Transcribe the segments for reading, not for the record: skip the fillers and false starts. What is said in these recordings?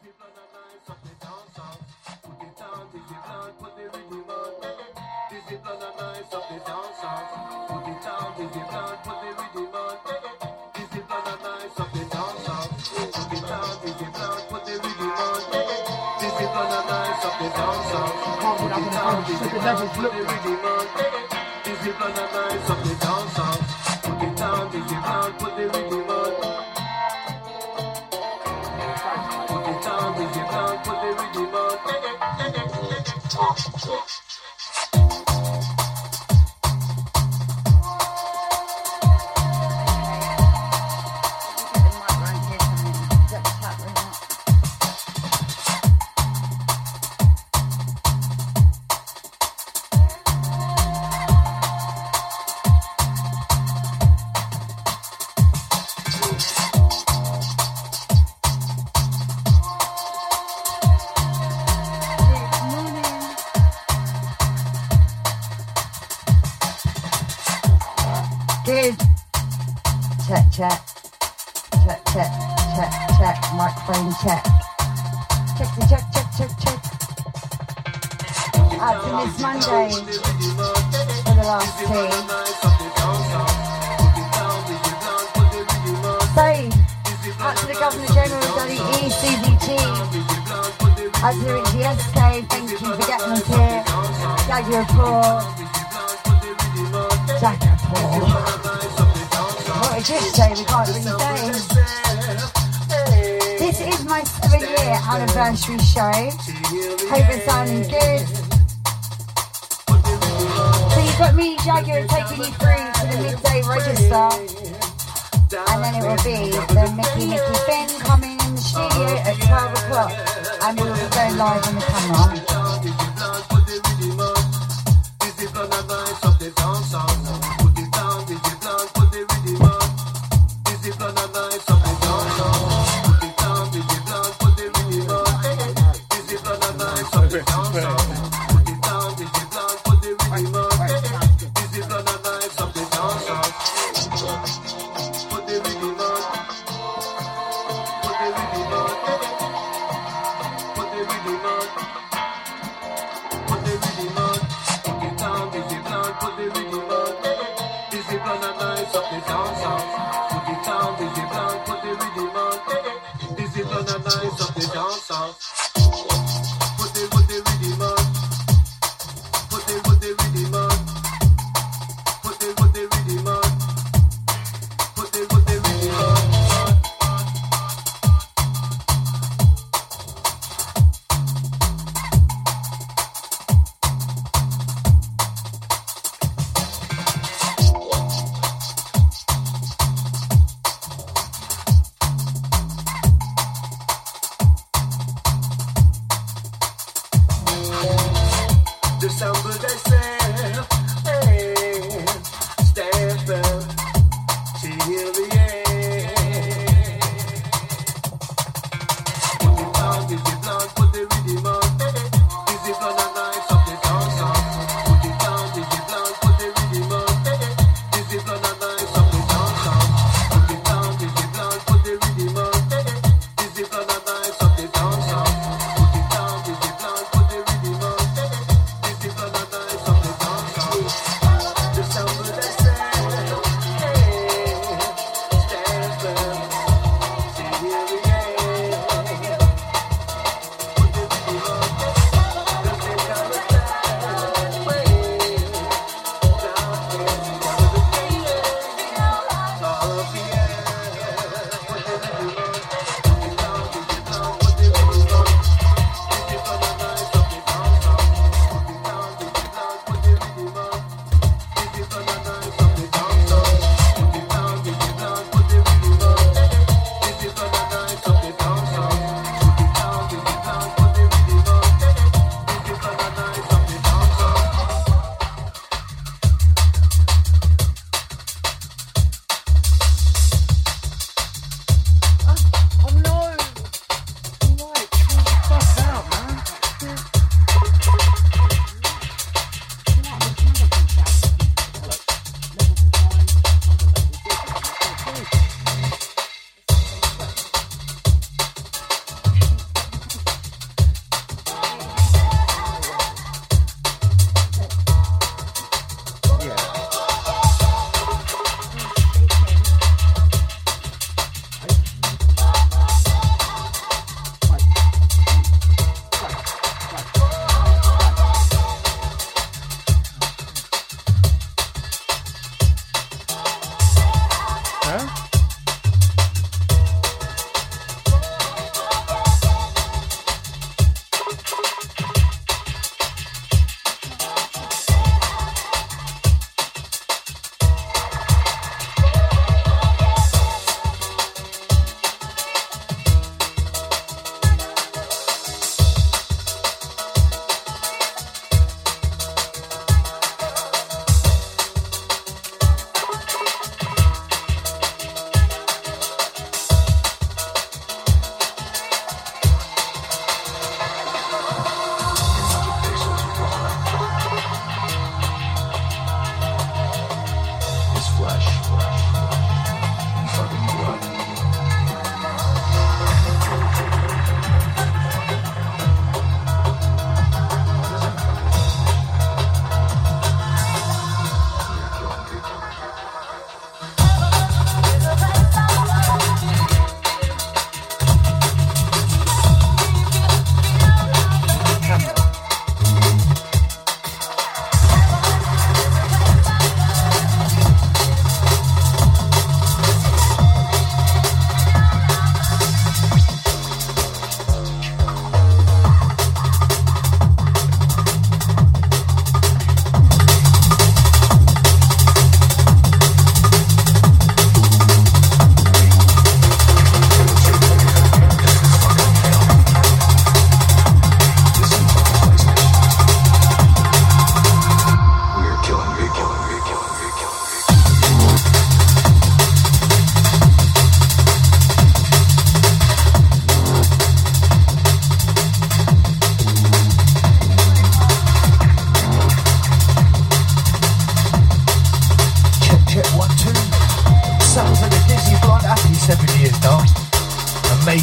Good. Check. Microphone check. Check. Out to Miss Monday for the last two. So, out to the Governor General of the ECDT. Out to the GSK, thank you for getting us here. Jagger report. What we just say, we can't really say. This is my 7-year anniversary show. Hope it's sounding good. So you've got me, Jagger, taking you through to the midday register. And then it will be the Mickey Finn coming in the studio at 12 o'clock. And we will be going live on the camera.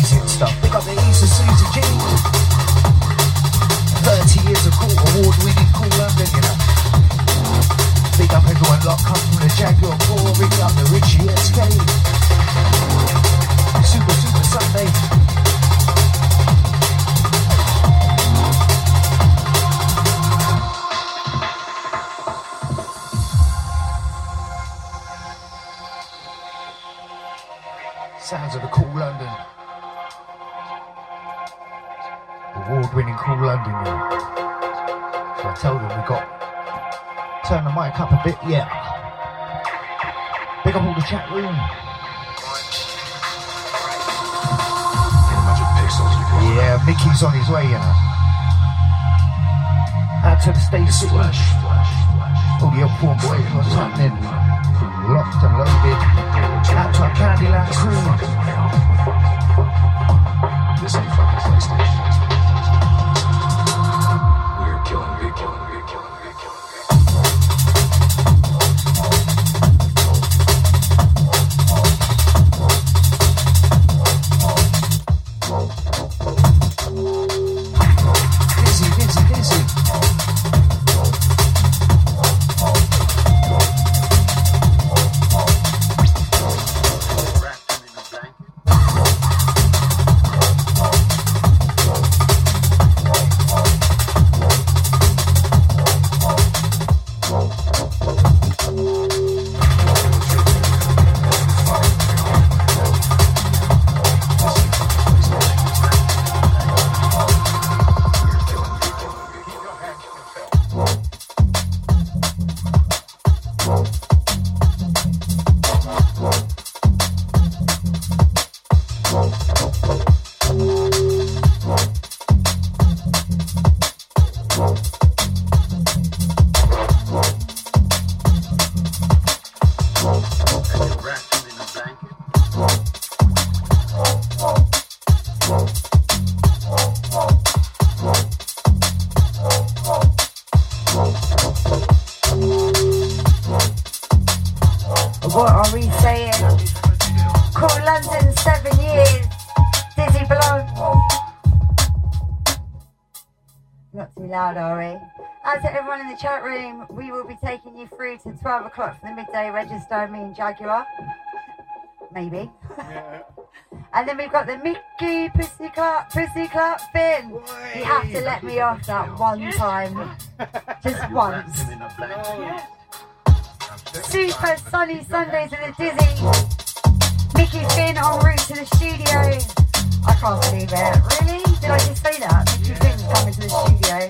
amazing stuff. Big up the East of Susie G. 30 years of cool, award-winning Cool London, you know. Big up everyone locked up from the Jaguar Core. Big up the Richie SK. Super Sunday. Sounds of the Cool London. Award-winning Cool London, yeah. So I told them we got turn the mic up a bit, yeah. Big up all the chat room. Yeah, Mickey's on his way, you know. Out to the stage city. All the Upform boys, what's happening? Locked and loaded. Out to our Candyland crew. This ain't fucking PlayStation. We're killing. Busy. What are we saying? Cool London, 7 years. Dizzy Blonde. Not too loud, are we? As to everyone in the chat room, we will be taking you through to 12 o'clock for the midday register, me and Jaguar. Maybe. Yeah. And then we've got the Mickey Pussy Clap Finn. You have to let me off that one time. Just once. Super sunny Sundays at the Dizzy. Mickey Finn en route to the studio. I can't believe it. Really? Did I just say that? Mickey Finn's coming to the studio.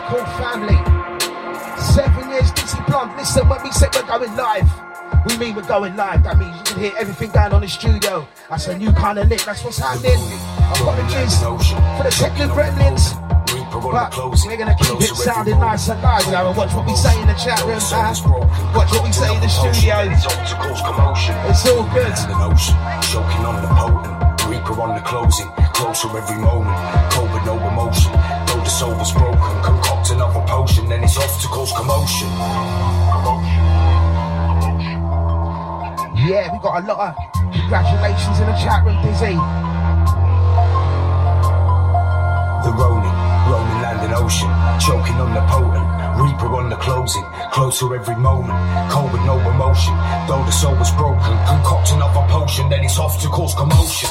called family. 7 years, Dizzy Blunt. Listen, when we say we're going live, we mean we're going live. That means you can hear everything going on in the studio. That's a new kind of lick. That's what's happening. Apologies for the technical gremlins. But we're going to keep it sounding nice and live, you know, and watch what we say in the chat room, man. Watch what we say in the studio. It's all good. Choking on the potent, Reaper on the closing, closer every moment, cold with no emotion. Though the soul was broken, concoct another potion, then it's off to cause commotion. Yeah, we got a lot of congratulations in the chat room, Dizzy. The Ronin land and ocean, choking on the potent, Reaper on the closing, closer every moment, cold with no emotion. Though the soul was broken, concoct another potion, then it's off to cause commotion.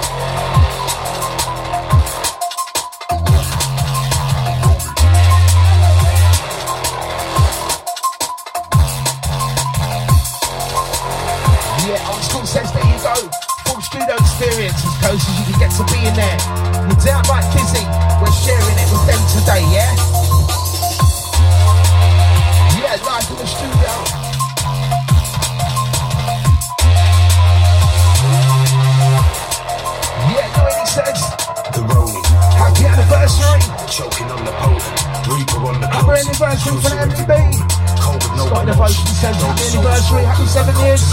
Yeah, Old School says there you go. Full studio experience, as close as you can get to being there. You're downright busy. We're sharing it with them today, yeah? Yeah, live in the studio. Yeah, you know what he says? The Ronin, happy anniversary. Choking on the potent, Reaper on the happy anniversary for the MTB. Scott Devotion says happy anniversary, happy 7 years.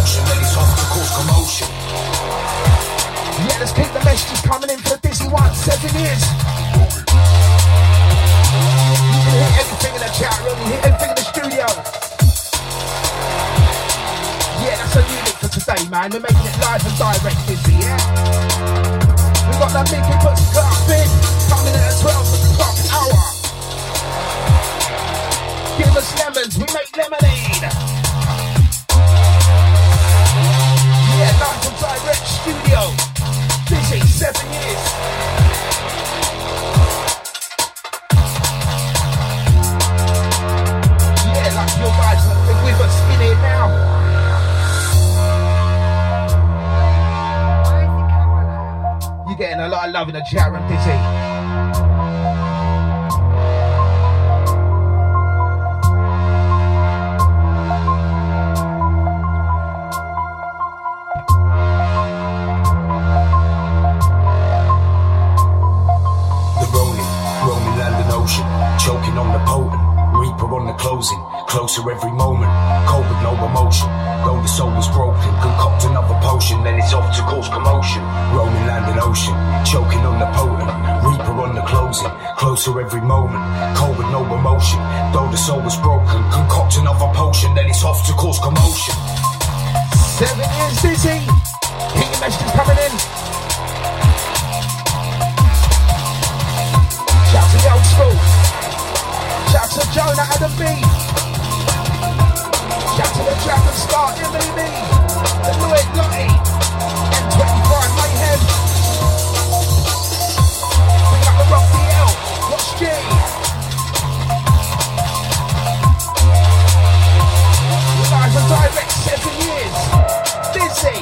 Yeah, let's keep the messages coming in for the Dizzy one, 7 years. You can hear everything in the chat room, you hear everything in the studio. Yeah, that's a new lick for today, man. We're making it live and direct, Dizzy, yeah? We got that Mickey puts the clap in, coming in at 12 o'clock hour. Give us lemons, we make lemonade. Yeah, live and direct studio. Dizzy, 7 years. Yeah, like you guys are with us in here now. You're getting a lot of love in the chat room, Dizzy. Choking on the potent, Reaper on the closing, closer every moment, cold with no emotion. Though the soul was broken, concoct another potion, then it's off to cause commotion. Roaming land and ocean, choking on the potent, Reaper on the closing, closer every moment, cold with no emotion. Though the soul was broken, concoct another potion, then it's off to cause commotion. 7 years, Dizzy. Keep your messages coming in. Shout to the Old School. Shout to Jonah Adam B. Shout to the Dragon Star, MBB. The Lloyd Lottie. M25 Mayhem. Bring up the Rock DL. Watch G. Live and direct, 7 years. Dizzy.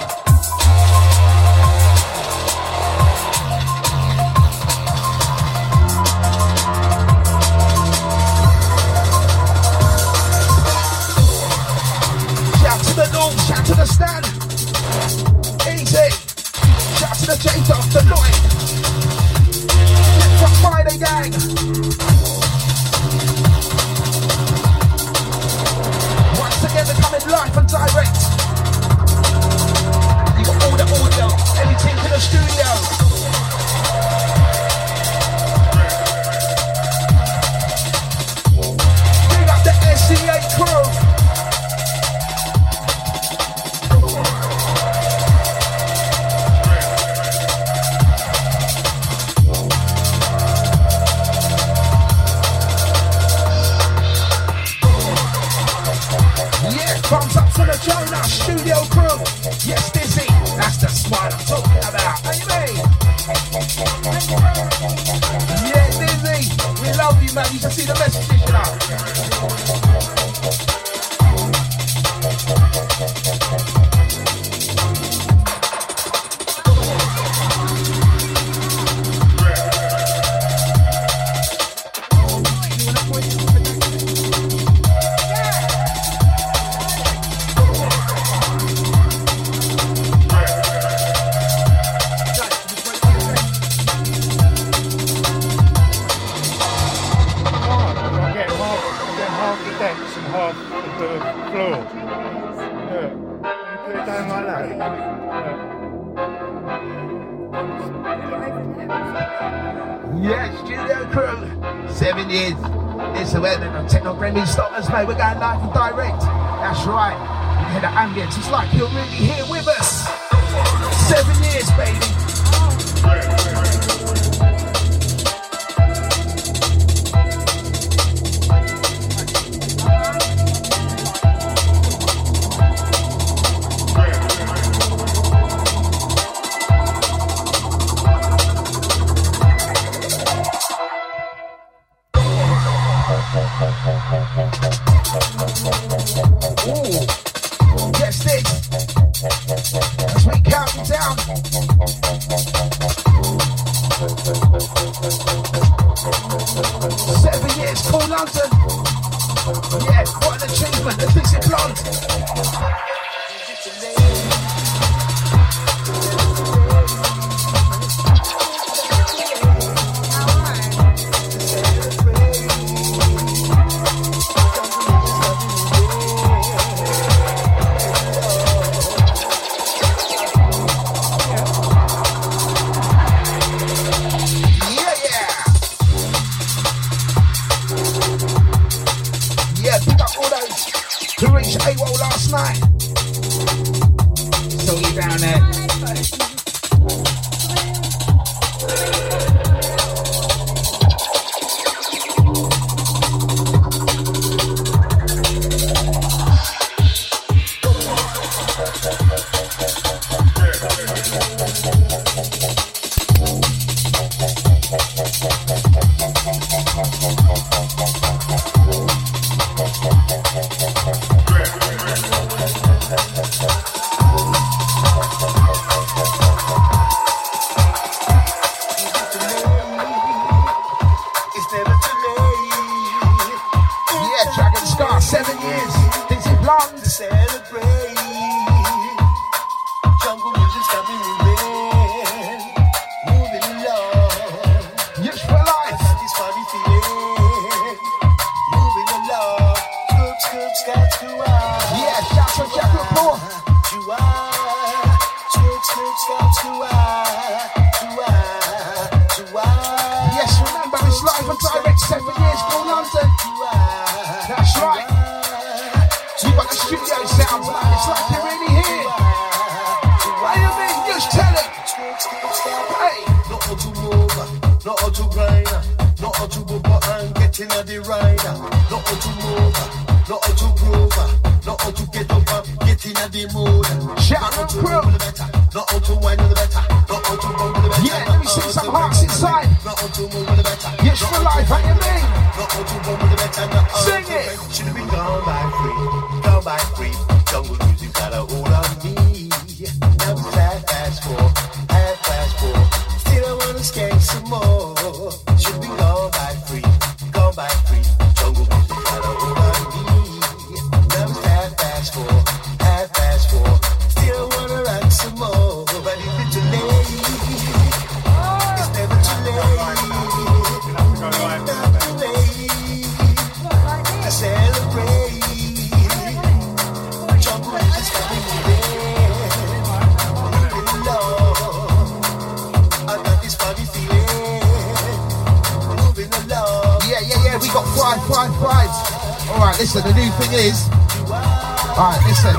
Shout to the stand. Easy. Shout to the J-Dog, the Lloyd. Let's rock Friday, gang. Once again, they're coming live and direct. You got all the audio, everything in the studio. Big up the SCA crew. Thumbs up for the Jonah studio crew. Yes, Dizzy, that's the smile I'm talking about. How you mean? Yeah, Dizzy, we love you, man. You should see the messages, you know. half of the floor. Yeah. Put it down like that. Yeah, Studio Crew, 7 years. It's the weather of Techno Gremlin Stoppers, mate. We're going live and direct. That's right. You hear the ambience. It's like you're really here with us. 7 years, baby. Yes, this. As we count it down. 7 years, Cool London. Yeah, what an achievement. The Dizzy Blonde. Night. So you down there. Listen, the new thing is, alright, listen.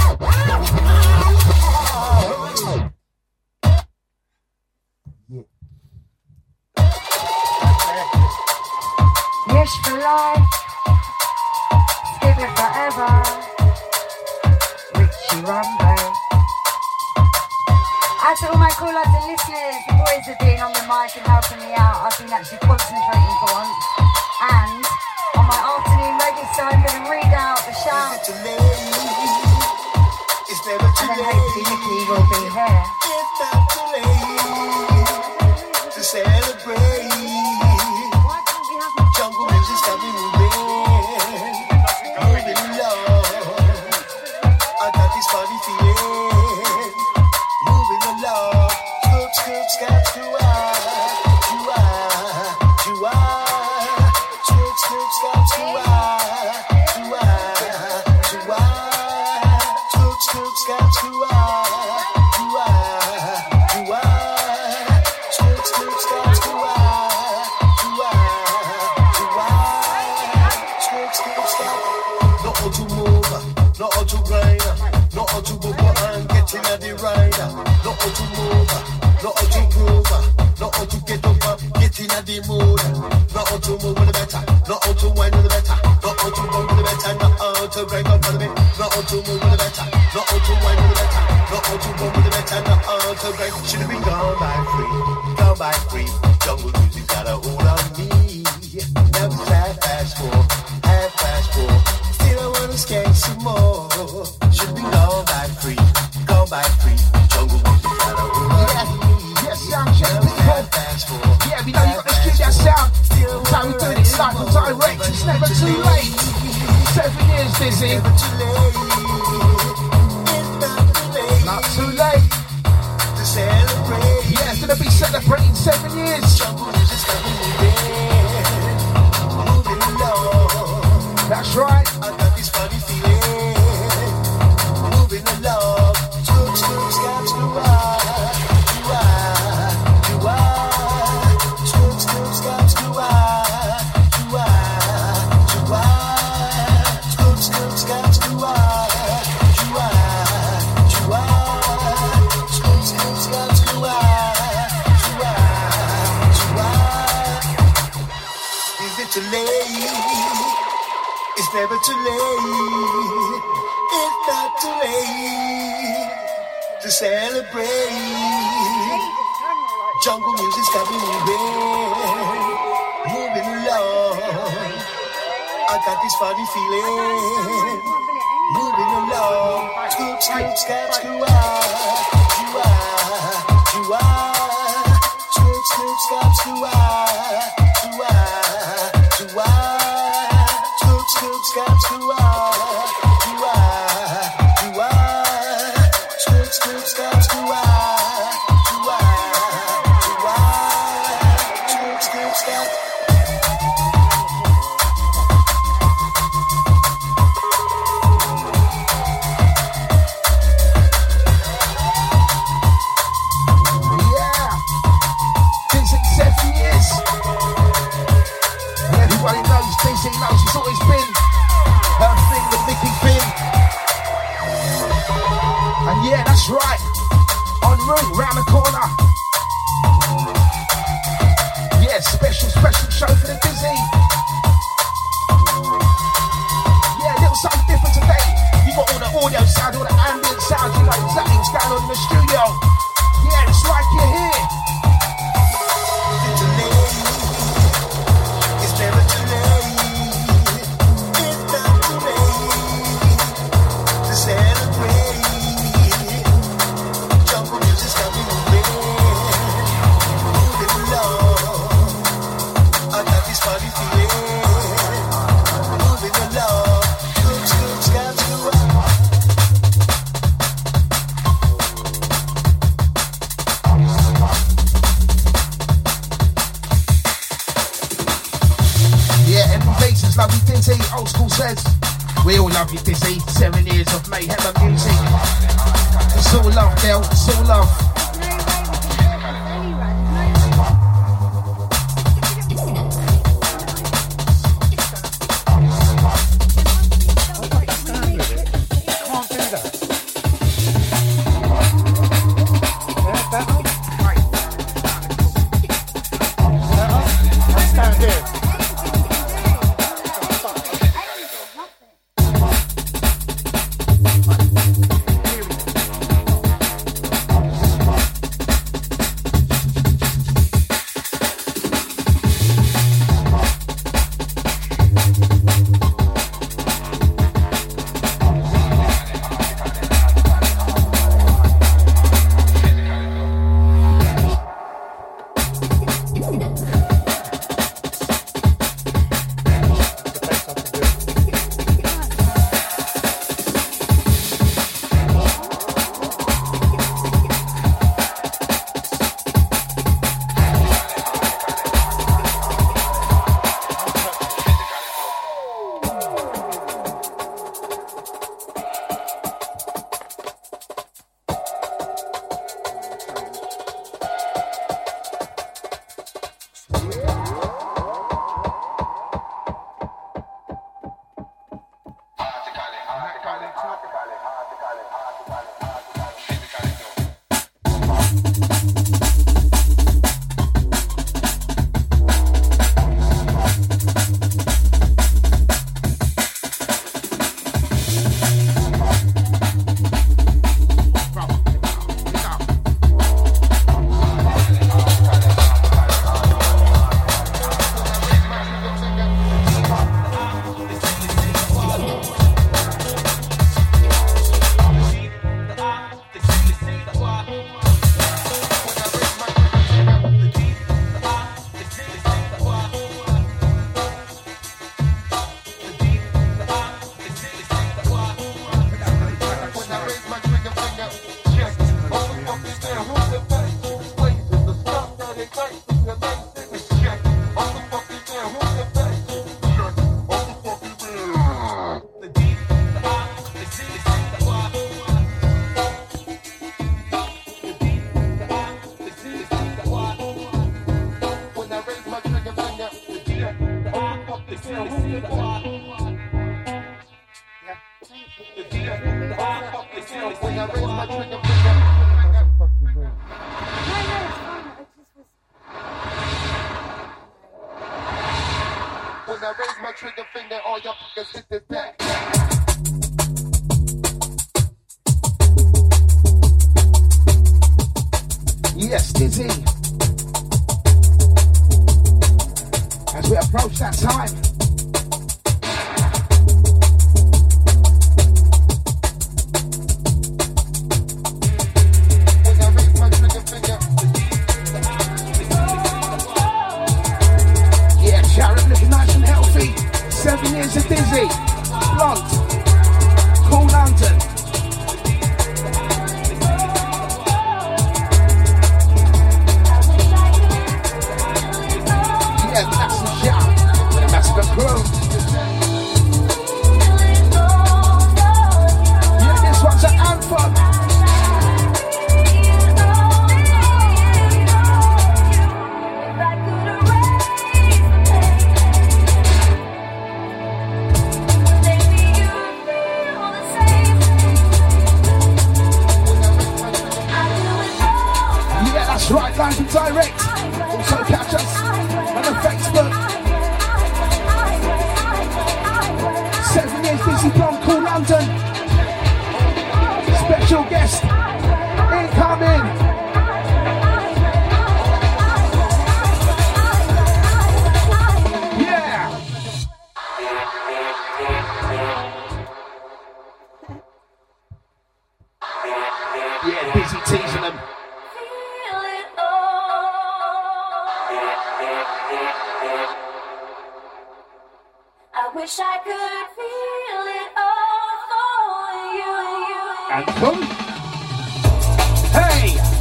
Wish for life, skip it forever. Richie Rumbo. Out to all my Cool London listeners, the boys have been on the mic and helping me out. I've been actually concentrating for once. And on my afternoon register, I'm going to read out the shout. And then hopefully Nikki will be here. It's not too late to celebrate. Jungle music's got me moving. Moving along. I got this funny feeling. Moving along. Scoops got to Scoops got to better, not how to wine with the better, not how to go with the better, not how to break up for the bit, not how to move with the better, not how to wine with the better, not how to go with the better, not how to break. Should have been gone by free. Jungle music got a hold on me. Now it's half past four. Still I wanna skank some more. Should be gone by free. Jungle music got a hold on me. Yes, sound check, people. Yeah, we know you got the studio sound. That's how we do it. It's live and direct. It's never too late. 7 years, Dizzy. Not too late. To celebrate. Yeah, it's gonna be celebrating 7 years. Jungle music's got me moving along. That's right. I got this funny feeling. Moving along. Scoop, scab, screw up. It's never too late. It's not too late to celebrate. Jungle music's got me moving along. I got this funny feeling. Moving along. Scoop, scab, screw up. Scoop, scab, screw up. Scoop, scab, screw up. Scoop, scab, screw up. Scoop, scab. Yeah. Dizzy 7 years. And everybody knows, Dizzy knows it's always been her thing, the Mickey Finn. And yeah, that's right. En route, round the corner. Yeah, special show for the Dizzy. Yeah, a little something different today. You got all the audio sound, all the ambient sound. You know exactly what's going on in the studio. Yeah, it's like you're here. It's never too late. It's not too late to celebrate. Jungle music's got me moving along. I got this funny feeling. Moving along. Scoop, scab, screw up. Yeah, every basis love you, Dizzy. Old school says, we all love you, Dizzy. 7 years of mayhem and music. It's all love, Del. It's all love. Yes, Dizzy. As we approach that time. Yeah, Sharon looking nice and healthy. 7 years of Dizzy. Blunt. Cool London. Yeah, this one's an anthem. Yeah, that's right, live and direct. Also catch us on the Facebook. 7 years Dizzy Blonde, Cool London. Special guest incoming. Yeah. Yeah, Dizzy teasing them. I wish I could feel it all for you. And come. Hey!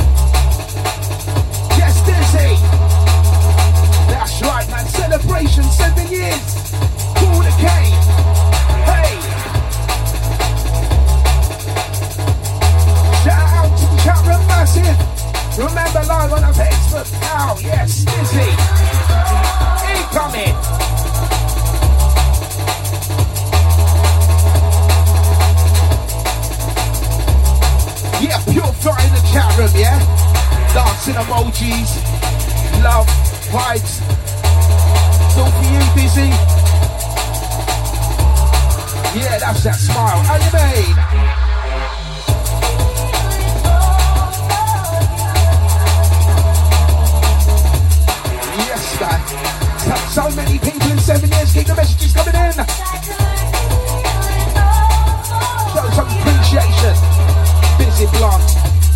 Yes, Dizzy! That's right, man. Celebration, 7 years. Cool the K. Hey! Shout out to the chat room, massive. Remember live on our Facebook now. Yes, Dizzy. Incoming. Yeah, pure fire in the chat room, yeah? Dancing emojis, love, vibes. It's all for you, Dizzy. Yeah, that's that smile. How you made? Yes, man. So many people in 7 years. Keep the messages coming in. Show some appreciation. Dizzy Blonde.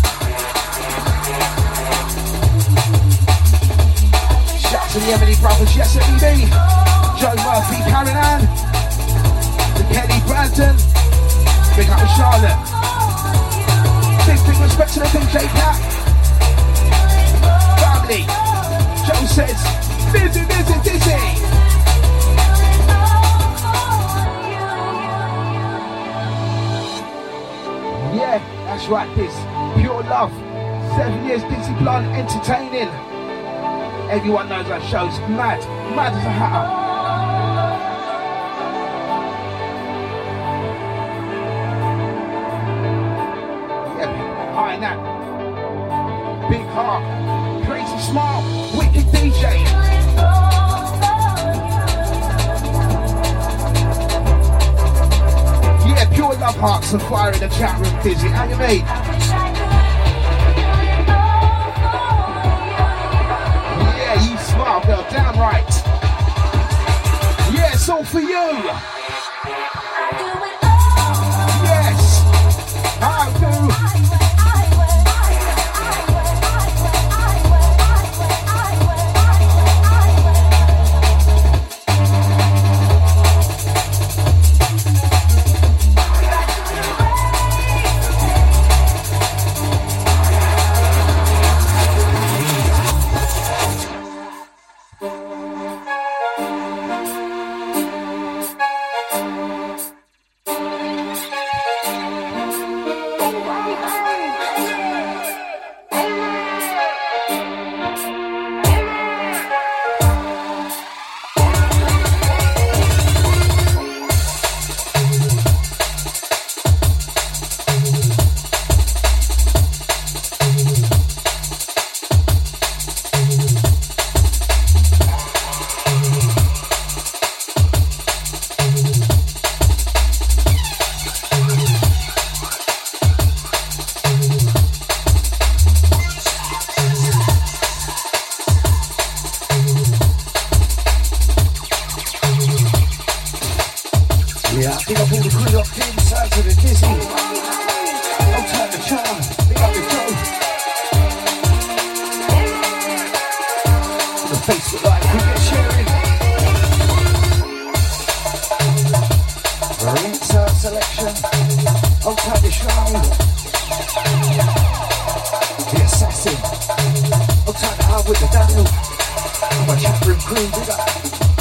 Shout to the Emily Brothers, yes, MEB. Joe Murphy, Karen Ann. The Kenny Brandon. Big up to Charlotte. Big respect to the DJ Cat. Family. Joe says, Dizzy, Dizzy, Dizzy. Yeah, that's right, this pure love. 7 years Dizzy Blonde entertaining. Everyone knows that show's mad as a hatter. Yeah, behind that, big heart, crazy smile, wicked DJ. Yeah, pure love hearts and fire in the chat room, Dizzy. How you mate? Yeah, you smile, girl. Damn right. Yeah, it's all for you. Yes, I do. Yeah, big up all the crew locked in, sounds of the dizzy. Old time the charm, big up the Joe. The Facebook Live, we get sharing. Rinsa selection, old time the shrine. The assassin, old time the hard with the Daniel. My chat room crew, big up.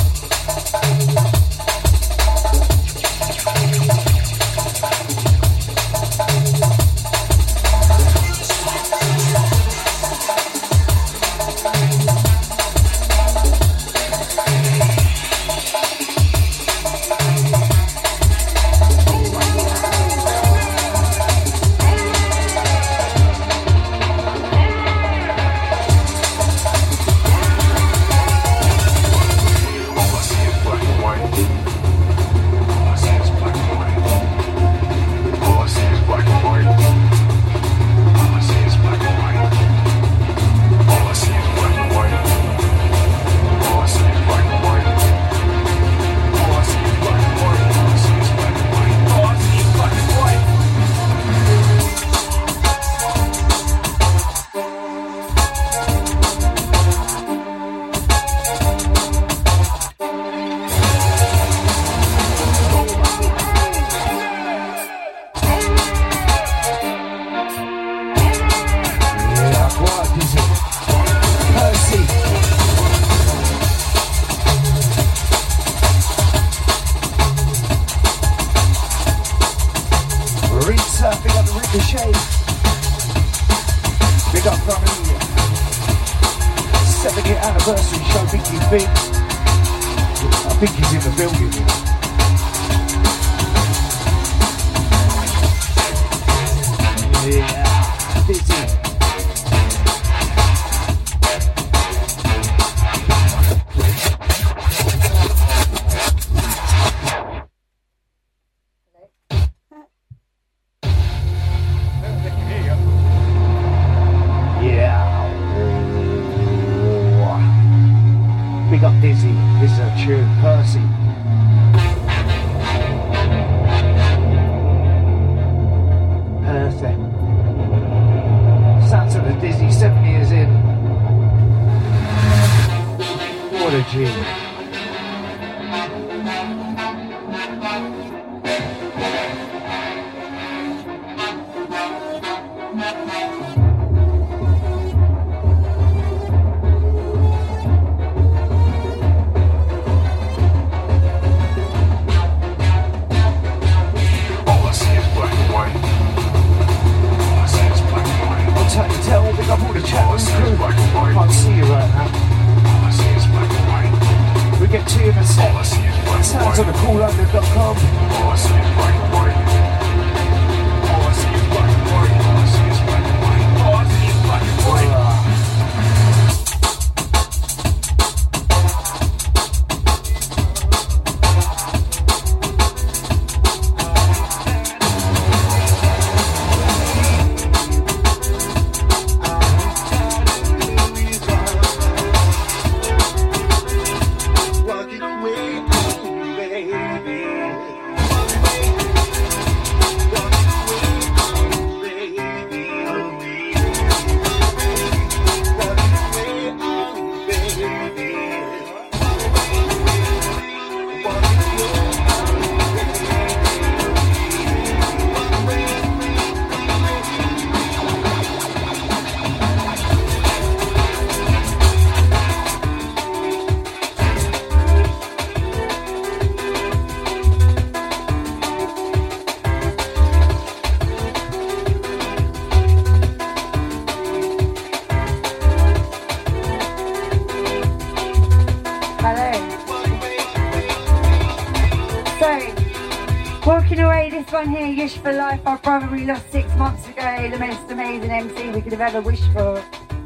For life, our brother we lost 6 months ago, the most amazing MC we could have ever wished for.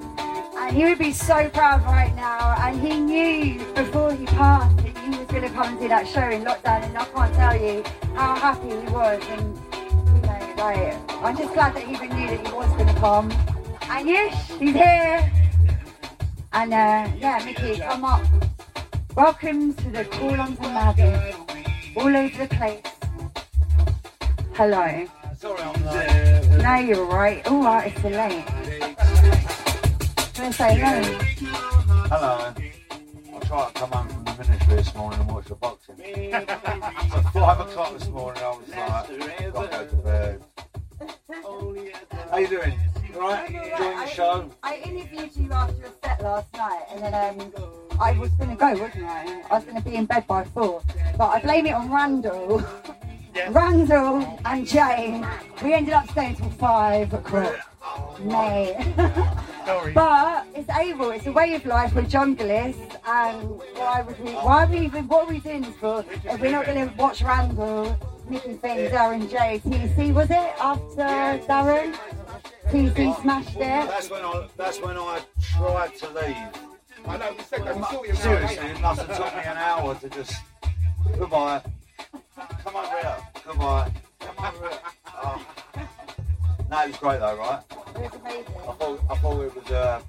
And he would be so proud right now. And he knew before he passed that he was going to come and do that show in lockdown. And I can't tell you how happy he was. And, you know, like, I'm just glad that he even knew that he was going to come. And yes, he's here. And yeah, Mickey, come up. Welcome to the Call on to Madness. All over the place. Hello. Sorry, I'm late. No, you're right. All right, it's too late. Can I say hello? Hello. I tried to come home from the ministry this morning and watch the boxing. So 5 o'clock this morning, I was like, gotta go to bed. How you doing? You alright? Enjoying the show? I interviewed you after your set last night, and then I was going to go, wasn't I? I was going to be in bed by 4, but I blame it on Randall. Yeah. Randall and Jane, we ended up staying till 5 o'clock. Mate. Sorry. But it's able, it's a way of life, we're junglists, and what are we doing this for if we're not going to watch Randall, Mickey Finn, Darren J, TC, was it, after Darren? TC smashed it. That's when I tried to leave. I know, we said that, we saw you. Seriously, it must have took me an hour to just, goodbye. Come over here. Goodbye. Come over here. Oh. No, it was great though, right? It was amazing. I thought it was.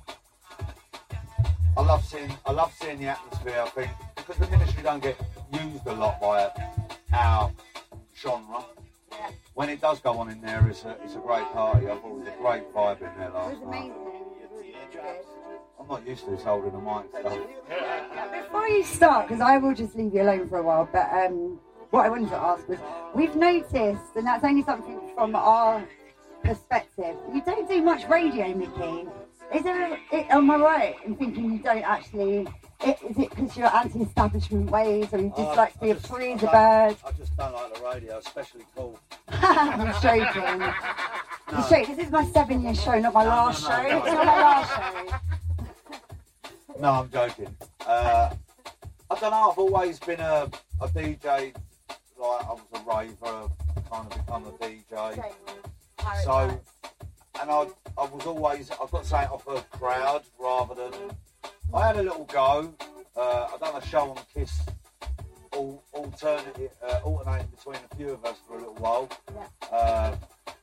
I love seeing the atmosphere. I think because the ministry don't get used a lot by our genre. Yeah. When it does go on in there, it's a great party. I thought it was a great vibe in there It last was night. amazing. It was really good. I'm not used to this holding the mic stuff. Before you start, because I will just leave you alone for a while, but what I wanted to ask was, we've noticed, and that's only something from our perspective, you don't do much radio, Mickey. Am I right in thinking you don't actually, is it because you're anti-establishment ways, or you just like to be a freezer bird? I just don't like the radio, especially cool. I'm joking. No. I'm joking. This is my 7-year show, not my last show. No. It's not my last show. No, I'm joking. I don't know, I've always been a DJ, like I was a raver, kind of become a DJ. So, and I was always, I got something off a crowd rather than, I had a little go. I done a show on Kiss, alternating between a few of us for a little while. Yeah.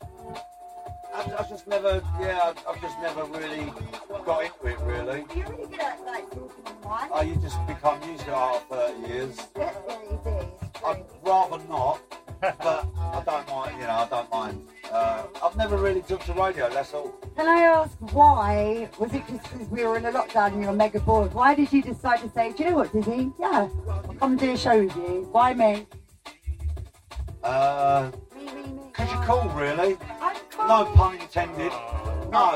I've just never really got into it really. You're really good at like talking in one. You just become used to it after 30 years. Yeah, you do. It's I'd true. rather not, but I don't mind, I don't mind. I've never really took to radio, that's all. Can I ask why? Was it just because we were in a lockdown and you were mega bored? Why did you decide to say, do you know what, Dizzy? Yeah, I'll come do a show with you. Why me? Me. Because you're cool, really. I'm cool. No pun intended. No,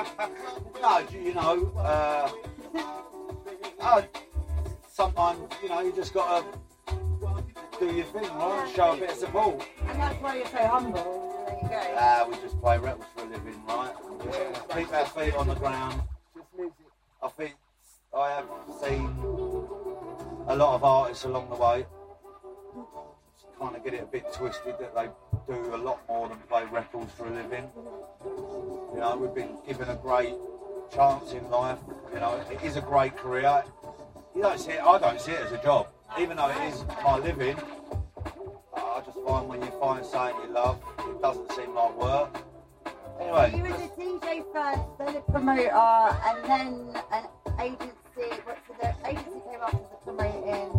sometimes, you just got to do your thing, right? Show a bit of support. And that's why you're so humble. There you go. We just play records for a living, right? Keep our feet on the ground. I think I have seen a lot of artists along the way kind of get it a bit twisted that they do a lot more than play records for a living. We've been given a great chance in life. It is a great career. I don't see it as a job, even though it is my living. I just find when you find something you love, it doesn't seem like work. Anyway. You was a DJ first, then a promoter, and then an agency. The agency came up as a promoting,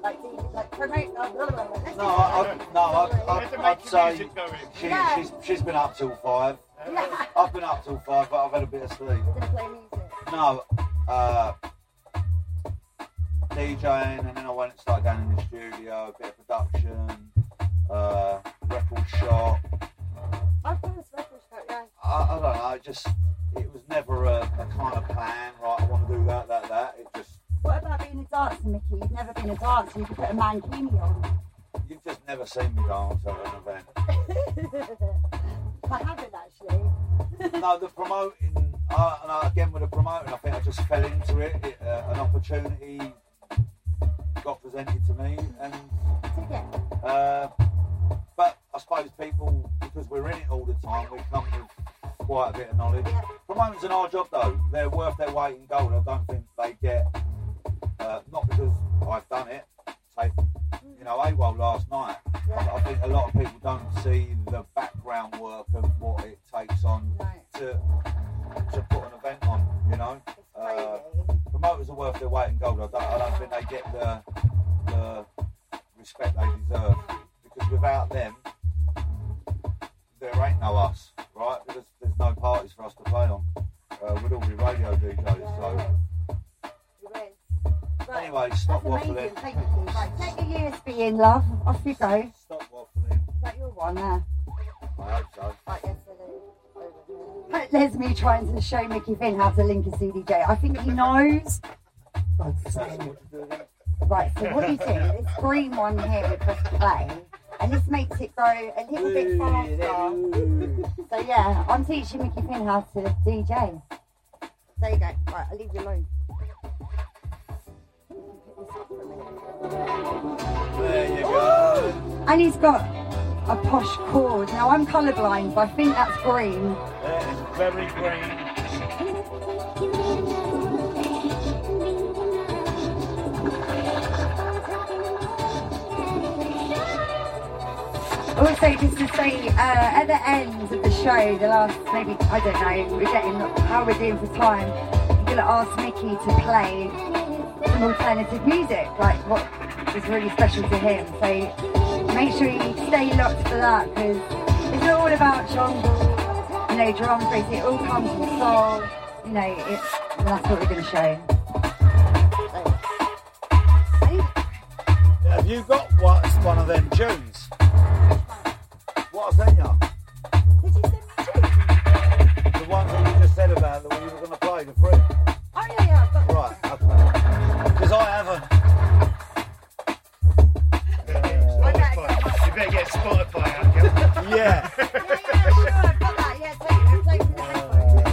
I'd say she's been up till 5. Yeah. I've been up till 5, but I've had a bit of sleep. We're gonna play music. No, DJing, and then I went and started going in the studio, a bit of production, record shop. I've done this record shop, yeah. I don't know, it was never a kind of plan, right, I want to do that. It just... What about being a dancer, Mickey? You've never been a dancer, you could put a mankini on. You've just never seen me dance at an event. I haven't actually. No, the promoting, and again with the promoting, I think I just fell into it. An opportunity got presented to me, and but I suppose people, because we're in it all the time, we come with quite a bit of knowledge. Yeah. Promoting's an hard job though. They're worth their weight in gold. I don't think they get, not because I've done it, take, AWOL last night. Yeah. I think a lot of people don't see the background work of what it takes on to put an event on, Promoters are worth their weight in gold. I don't think they get the respect they deserve, because without them, there ain't no us, right? Because there's no parties for us to play on. We'd all be radio DJs, so... Right. Anyway, stop waffling. Right, take your USB in, love. Off you go. Stop waffling. Is that your one there? I hope so. Right, yes, it is. There's me trying to show Mickey Finn how to link a CDJ. I think he knows. God's sake. Right, so what you do, this green one here, we press play, and this makes it go a little bit faster. So yeah, I'm teaching Mickey Finn how to DJ. There you go. Right, I'll leave you alone. There you go. And he's got a posh chord. Now I'm colourblind, but I think that's green. Yeah, it's very green. Also, just to say, at the end of the show, the last, maybe, I don't know, we're getting how we're doing for time, I'm going to ask Mickey to play some alternative music, like what is really special to him. So make sure you stay locked for that, because it's not all about jungle, you know, drum bass, it all comes from soul, you know, and that's what we're going to show. Have you got one of them tunes? What I sent you? Did you send me two? The ones that you just said about that you were going to play for free. Oh yeah, I've got them. Right, okay. Because I haven't. You better get Spotify out, Yeah. Yeah, sure, I've got that. Yeah, play for the headphones.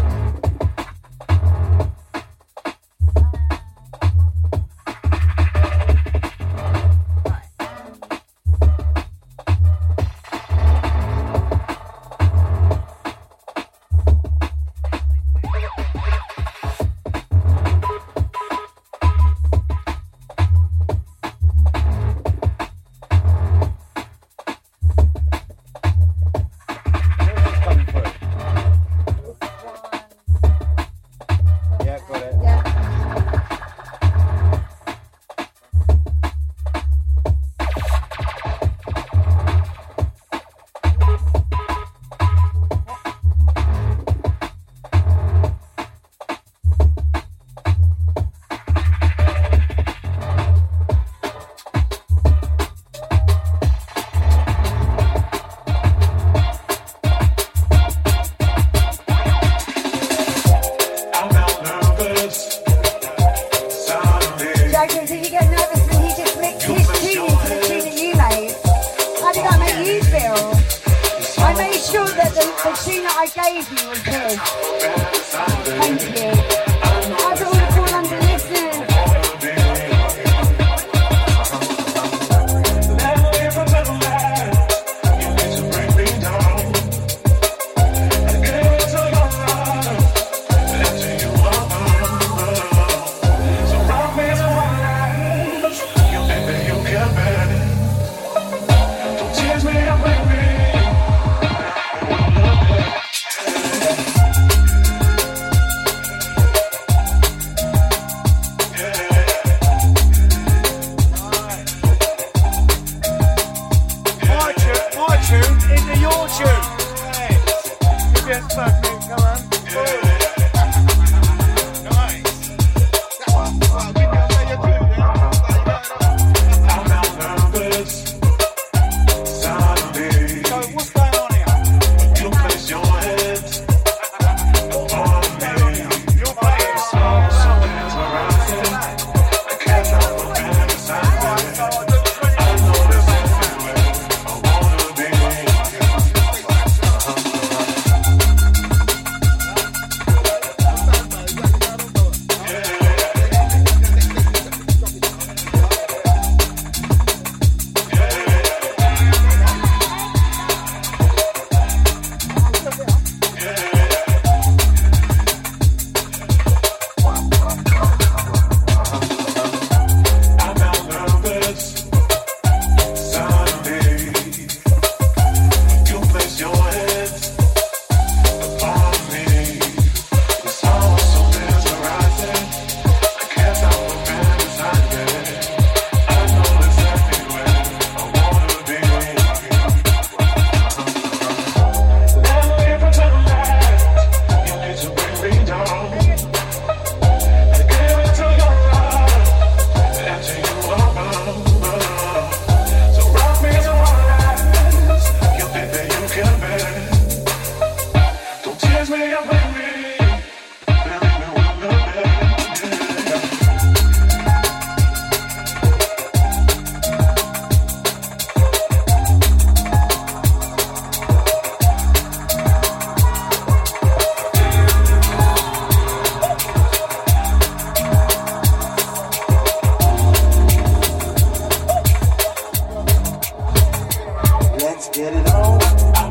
Let's get it on.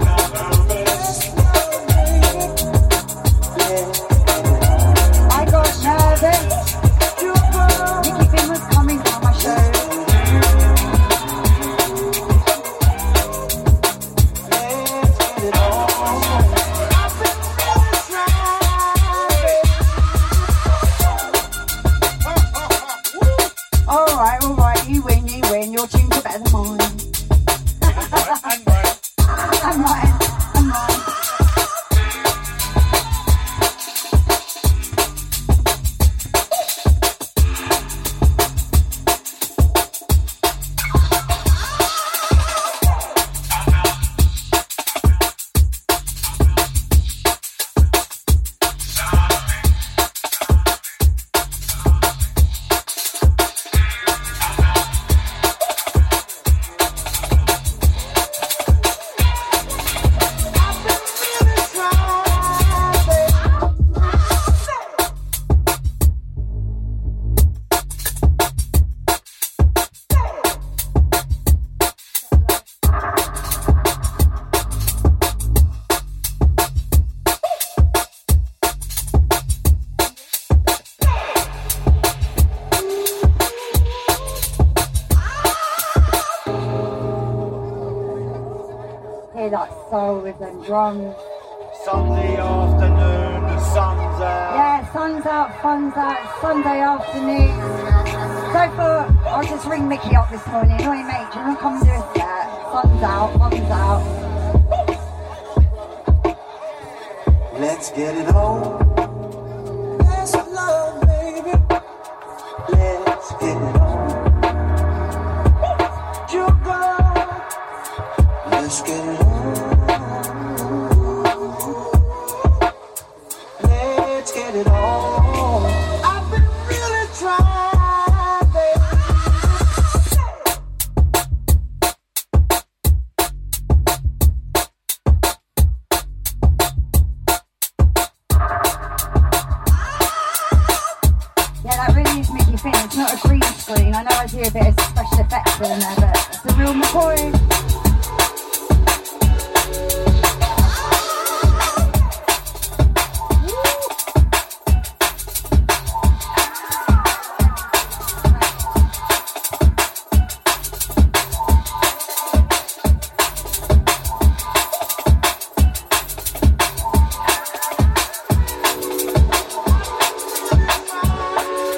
I got nervous. Nicky Finn was coming on my show. Alright, you win. Your tunes are better than mine. I'm right. That soul with them drums. Sunday afternoon, the sun's out. Yeah, sun's out, fun's out, Sunday afternoon. So I'll just ring Mickey up this morning. Oi mate, do you want to come and do a set? Sun's out, fun's out. Let's get it on. That's love, baby. Let's get it on. Sugar. Let's get it on. Let's get it on. I've been really trying, baby. Yeah, that really is Mickey Finn. It's not a green screen. I know I do a bit of special effects in there, but it's a real McCoy.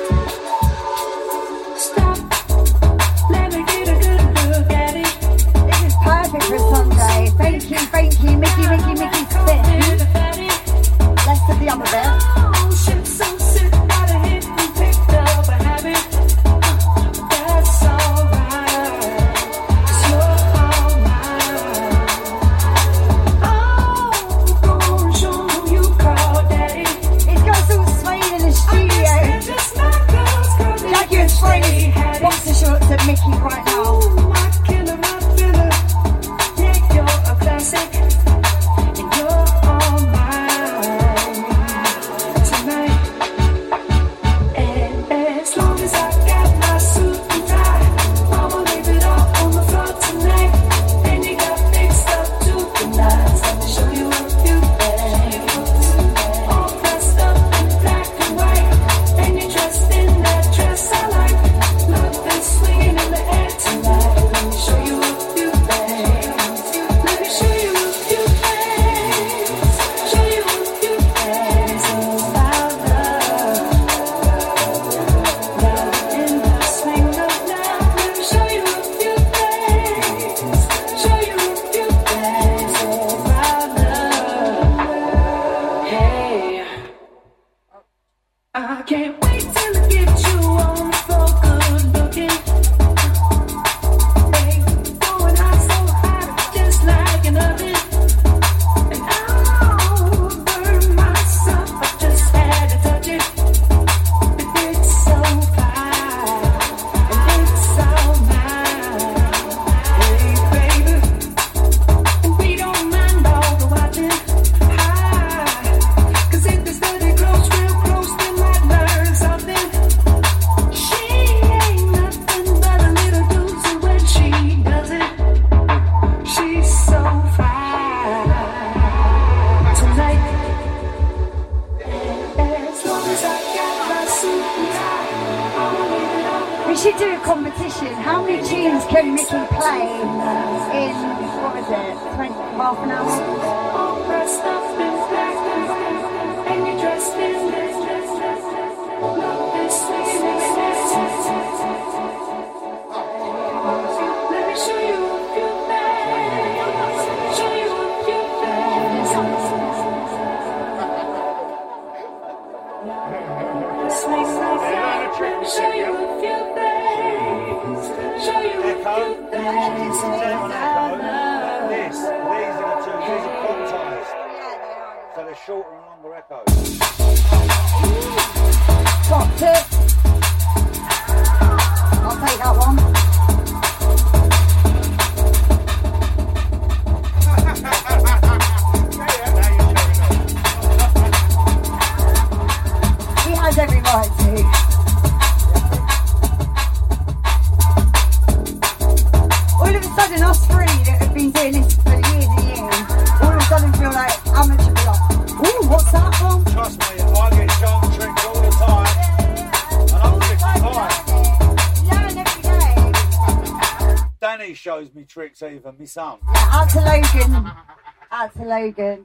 Stop, let me get a good look at it. should do a competition. How many tunes can Mickey play in, what was it, half an hour? Let me show you a few things. Show you a few things. This makes no sense. Let me show you a few things. Show you a few things. These are the two. These are quantized. So they're shorter and longer echoes. Top tip. I'll take that one. He has every right to. All of a sudden, us three that have been doing this for years and years, all of a sudden feel like amateur. Like, ooh, what's that from? Trust me, I get shown tricks all the time. And I'm 55. Learn every day. Danny shows me tricks even, my son. Yeah, out to Logan. Out to Logan.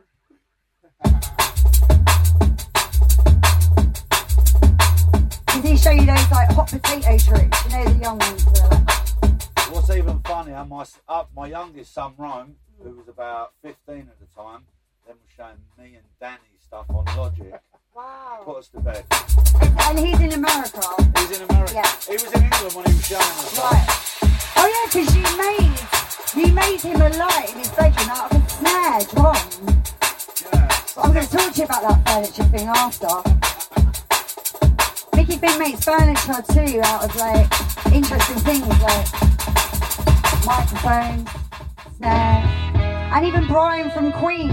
Did he show you those like hot potato tricks? You know the young ones. What's even funnier, my youngest son Rome, who was about 15 at the time, then was showing me and Danny stuff on Logic. Wow. Put us to bed. And he's in America. He's in America. Yeah. He was in England when he was showing us. Right. Oh yeah, because you made him a light in his bedroom out of a snare drum. Yeah. I'm going to talk to you about that furniture thing after. Mickey Finn makes furniture too out of like interesting things like microphone, snare, and even Brian from Queen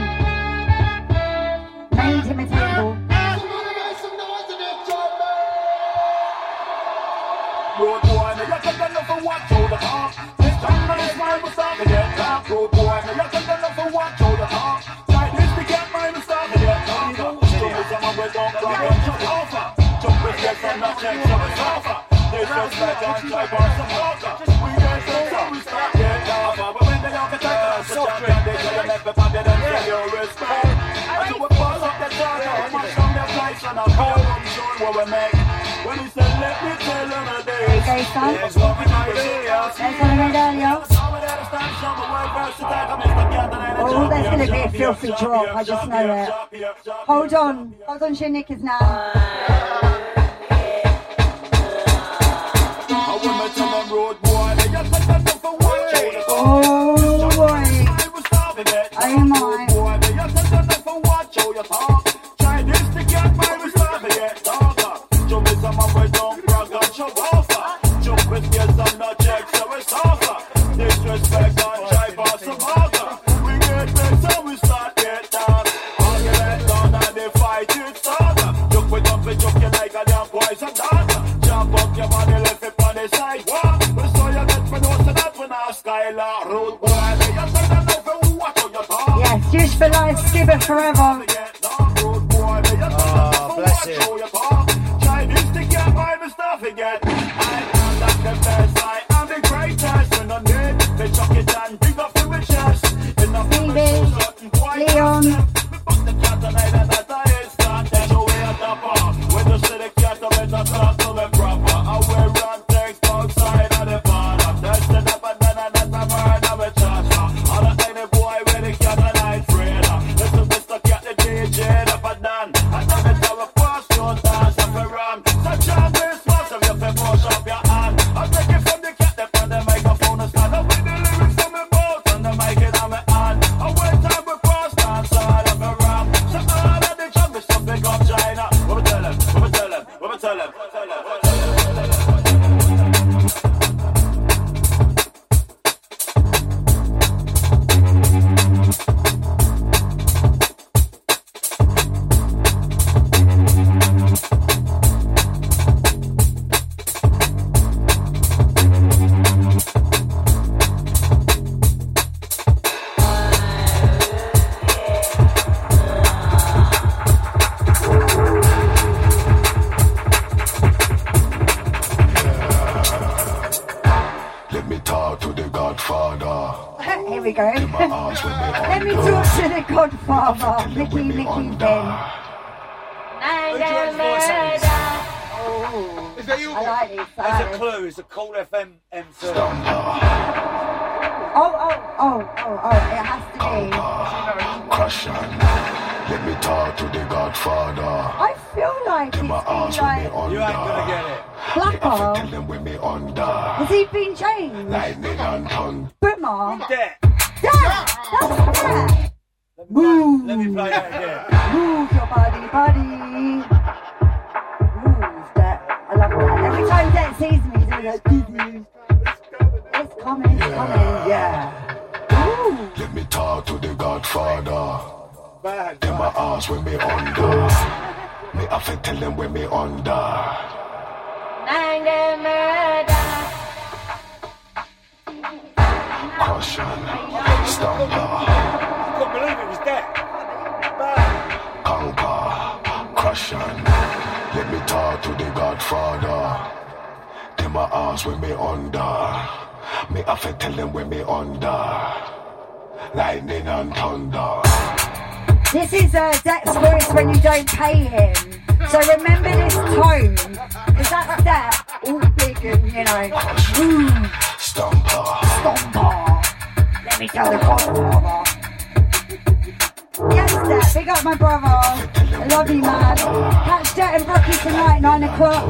made him a table. Road boy, me you can love for watch all the talk. This time on this mind was start to get talk. Road boy, me you can love for watch all the talk. Like this we get mind was start to get talk. Jump with someone with don't clock and jump over. Jump with yes and not check so it's over. This was like on try bar some water. We get so we start get talk. But when they don't attack us, so they can never find it and get your respect. I do a boss up the door, how much from their place and I'll call them sure what we make. When he said let me tell him a day. Okay, son. Here's what we might do. Let's celebrate earlier. Oh, there's going to be a filthy drop, I just know it. Hold on to your knickers now. Oh boy. Oh my. Disrespect and try for some harder. We get better, we start get down. Argument done and the fight is starter. Look with up and joke you like a damn poison dart. Jump up your body, left it on the sidewalk. We saw you get for those that when our Skylar road boy. You said that never watch on your talk. Yes, just for life, skip it forever. Bless you. Try this to get my stuff again. I am not the best, I am the greatest. When I need, they chuck it and big up in my chest. In a certain point, Leon. we put the cat tonight and that's how it starts. There's a way at the bar. When you see the cat, I better start to be proper. I will run things outside of the bar. I'm testing up and then that's a bird of a charger. All the any boy with the cat and I'm afraid of. Listen, Mr. Cat, the DJ up and down. And then it's our first your dance up and run. Such a Christmas of your promotion. Here we go. Let me talk to the Godfather, Mickey Ben. Is that you? I like this. There's a clue. It's a Cool FM MC. Oh, it has to be. Let me talk to the Godfather. I feel like it's been like... You ain't gonna get it. Blacker. Has he been changed? Lightning and thunder. Britmar? Dead. That's that. Move. Let me play that again. Move your body. Move that. I love that. Every time Dead sees me, he's like, it's coming, yeah. Ooh. Let me talk to the Godfather. Bad. Them my ass when me under. Me have to tell them when me under. Caution, stumper, I couldn't believe it was dead. Bad. conquer, caution. Let me talk to the Godfather. Them my ass when me under. Me have to tell them when me under. Lightning and thunder. This is Deck's voice when you don't pay him. So remember this tone, because that's Deck, all big and, you know, Stumper. Let me tell the Godfather. Yes, Deck, big up my brother. I love you, man. Catch Deck and Brookie tonight, 9 o'clock.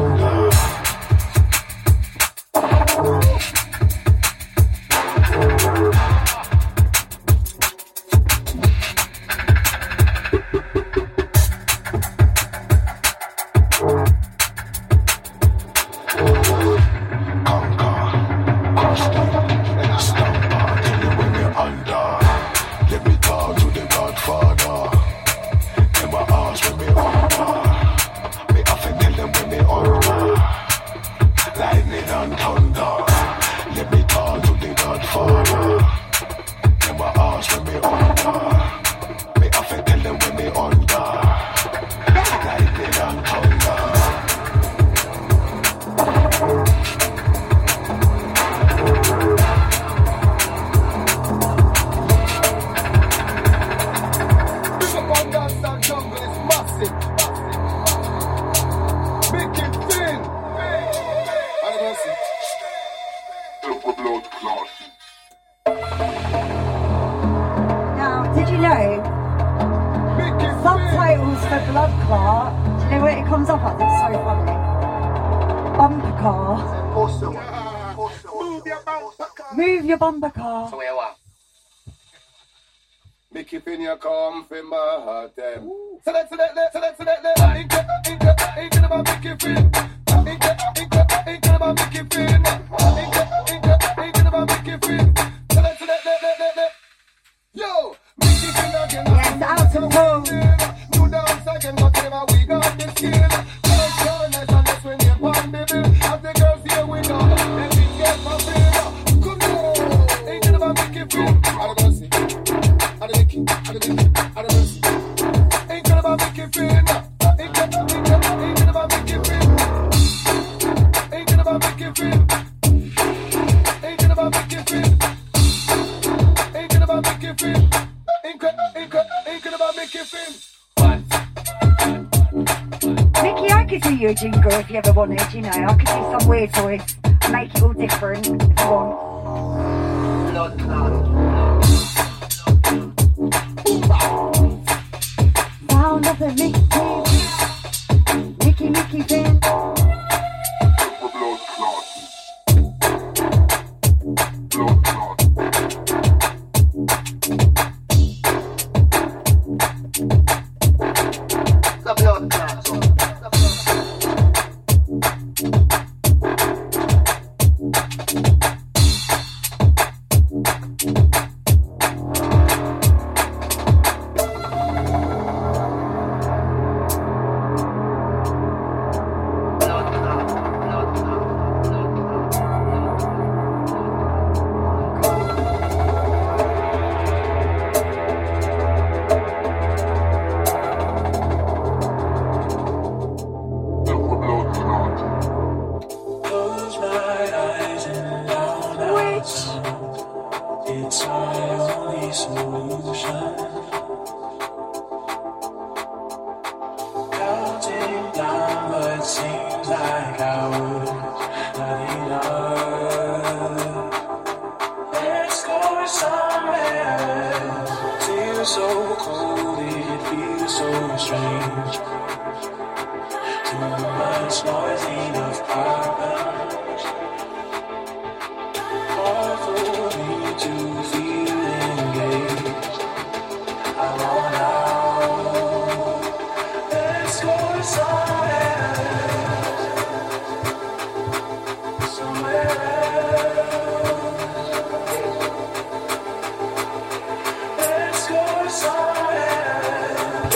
Move your bumper car. So where what? Mickey Finia come from my heart them. Select about Mickey Fin. Ain't about Mickey Fin. Ain't about Mickey Fin. Select. Yo, Mickey Fin again. Yes, out of home. New dance again, but never we got the skill. Just so nice and that's when you're born, baby. As the girls here we know, then we get my favor. Come on, ain't about Mickey Fin. I don't see. I don't Mickey. Ain't about Mickey Fin. Ain't about Mickey Fin. Ain't about Mickey Fin. Ain't about Mickey Fin. Ain't about Mickey Fin. Ain't about Mickey Fin. Mickey, I could do you a jingle if you ever wanted, you know. I could do some weird voice and make it all different if you want. Sound of the Mickey Fin. only solution. Counting down, but seems like hours, not enough. Let's go somewhere. Feels so cold, it feels so strange. Too much noise, enough problems. Hard for me to feel engaged. I want out. Let's go somewhere. Somewhere else. Let's go somewhere.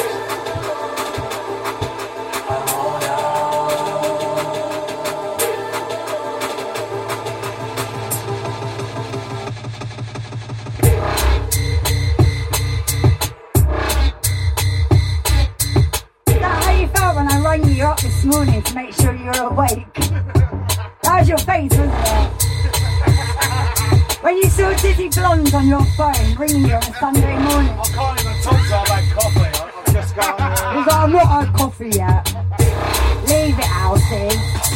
I want out. Is that how you felt when I rang you up this morning to make sure you were awake? That was your face, wasn't it? When you saw Dizzy Blonde on your phone ringing you on a Sunday morning. I can't even talk till I've had coffee. I'm just going. He was like, I've not had coffee yet. Leave it, Alfie.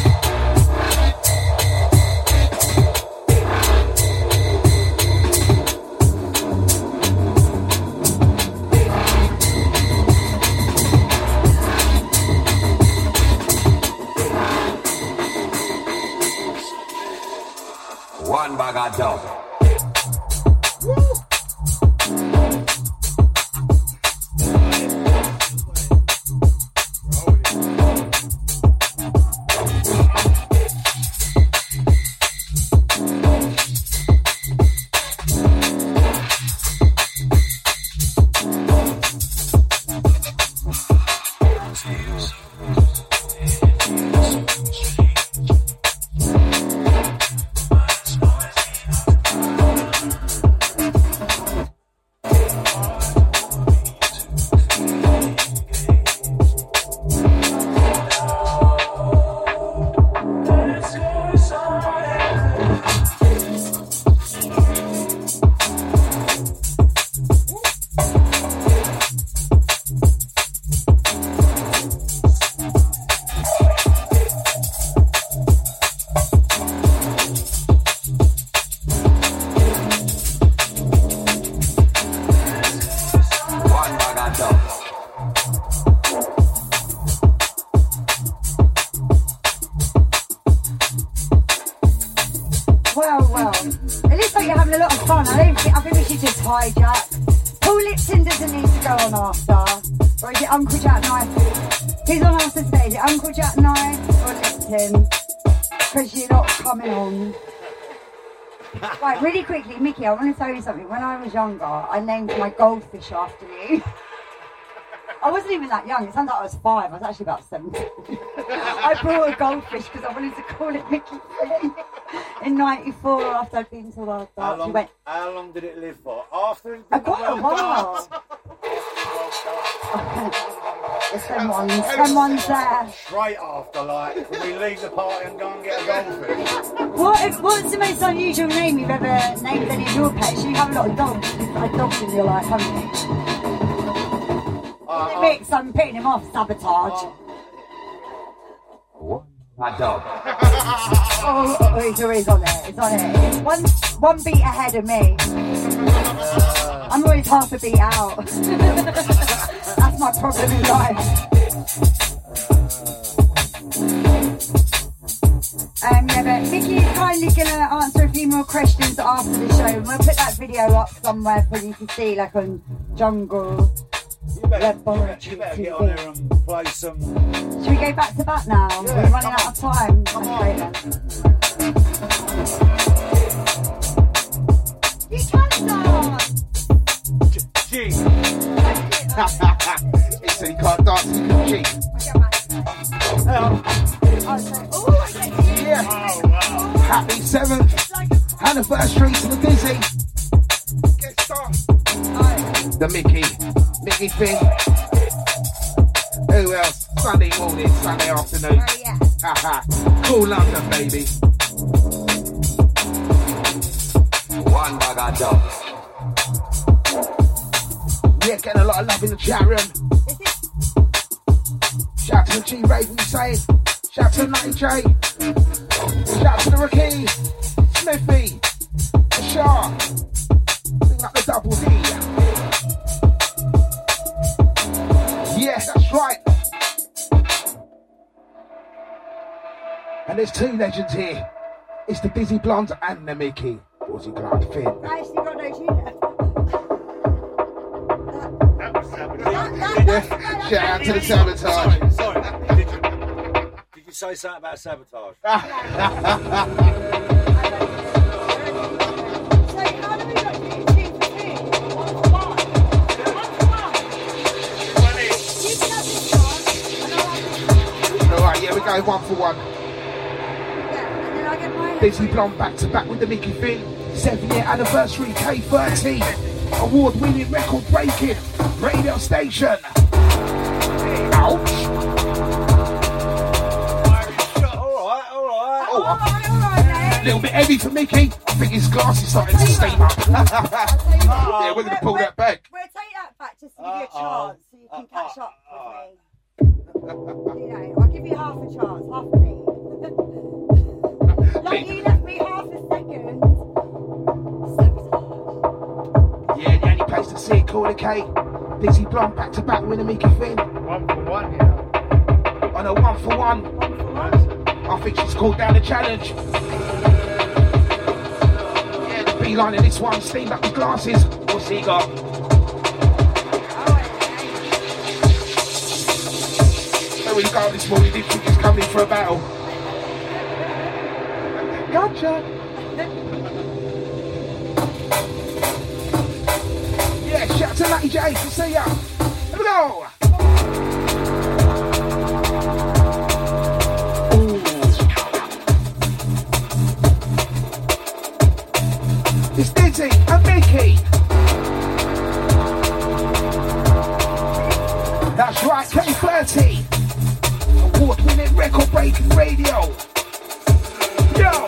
One bag of dub. Well. It looks like you're having a lot of fun. I think we should just hijack. Paul Lipton doesn't need to go on after. Or is it Uncle Jack Knife? Who's on after today? Is it Uncle Jack Knife or Lipton? Because you're not coming on. Right, really quickly, Mickey, I want to tell you something. When I was younger, I named my goldfish after you. I wasn't even that young. It sounds like I was 5. I was actually about 17. I brought a goldfish because I wanted to call it Mickey Finn in '94 after I'd been to World Darts. How long did it live for? After it Quite a while. Someone's there. Straight after, like, when we leave the party and go and get a goldfish. What's the most unusual name you've ever named any of your pets? You have a lot of dogs. You've had dogs in your life, haven't you? Mix, I'm putting him off. Sabotage. What? My dog. He's always on it. It's on it. One beat ahead of me. I'm always half a beat out. That's my problem in life. But Mickey is kindly going to answer a few more questions after the show. And we'll put that video up somewhere for you to see, like on Jungle. You better get on there and play some. Should we go back to back now? Yeah, we're running out of time. Come That's on. great then. You can dance! G. He said he can't dance, he can G. Yeah. Happy 7th anniversary to the Dizzy. Get started. The Mickey Finn. Who else? Sunday morning, Sunday afternoon. Oh, yeah. Haha. Cool London, baby. One bag of dogs. lot of love in the chat room. Shout to the G Raven saying. Shout to the Nutty J. Shout to the Ricky. Smithy. Ashar. Bring up the double D. Yeah, that's right. And there's two legends here. It's the Dizzy Blonde and the Mickey. What's he Clark Finn? I actually got no tune left. Shout out to the Sabotage. Sorry. Did you say something about sabotage? So how do we got to do 2 for 2? 1 for 1. 1 for 1. You can have this one, and I'll have this one. Alright, yeah, we're going 1 for 1. Yeah, and then I get mine. Dizzy Blonde back to back with the Mickey Finn. 7-year anniversary K13. Award-winning, record-breaking radio station. Ouch. Alright. Oh, a little bit heavy for Mickey. I think his glass is starting to steam up. Yeah, we're going to pull that back. We'll take that back just to give you a chance so you can catch up with me. You know, I'll give you half a chance, half a beat. Like you left me half a second. Yeah, the only place to see it, Corner K. Dizzy Blonde back to back with a Mickey Finn. 1 for 1, yeah. On a 1 for 1. 1 for 1. I think she's called down the challenge. Yeah, the beeline in this one, steamed up his glasses. What's he got? Where we go this morning, didn't think he's coming for a battle. Gotcha. Yeah, shout to Nutty J, good to see ya. Here we go. It's Dizzy and Mickey. That's right, K30. Award-winning, record-breaking radio. Yo!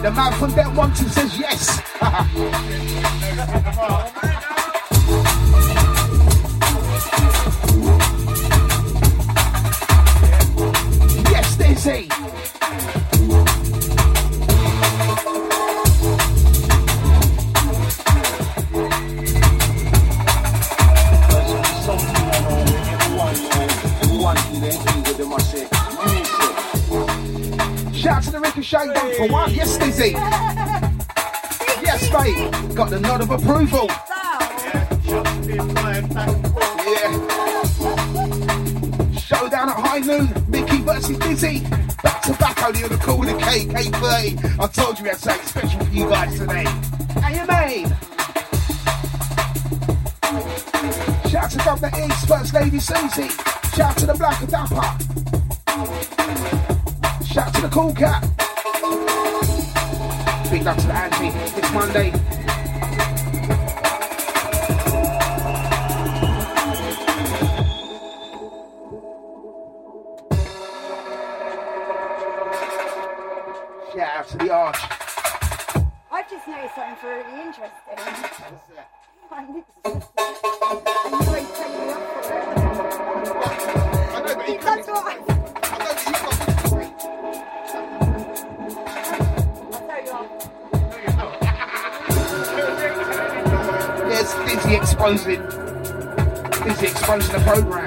The man from Del Monte says yes. Yes, Dizzy. Shout to the Ricochet 1 for 1. Yes, Dizzy. Yes, mate. Got the nod of approval. Yeah. Showdown at high noon. Mickey versus Dizzy. Back to back, only on the call with a K30. I told you we had something special for you guys today. And you mean? Shout to Governor East, First Lady Susie. Shout to the Black and Dapper. Shout to the Cool Cat. Big love to the Angie. It's Monday. Shout out to the Arch. I've just noticed something really interesting. What's that? My lips are and you always take me off for it. I know, but you That's what I Yes, Dizzy exposing the program.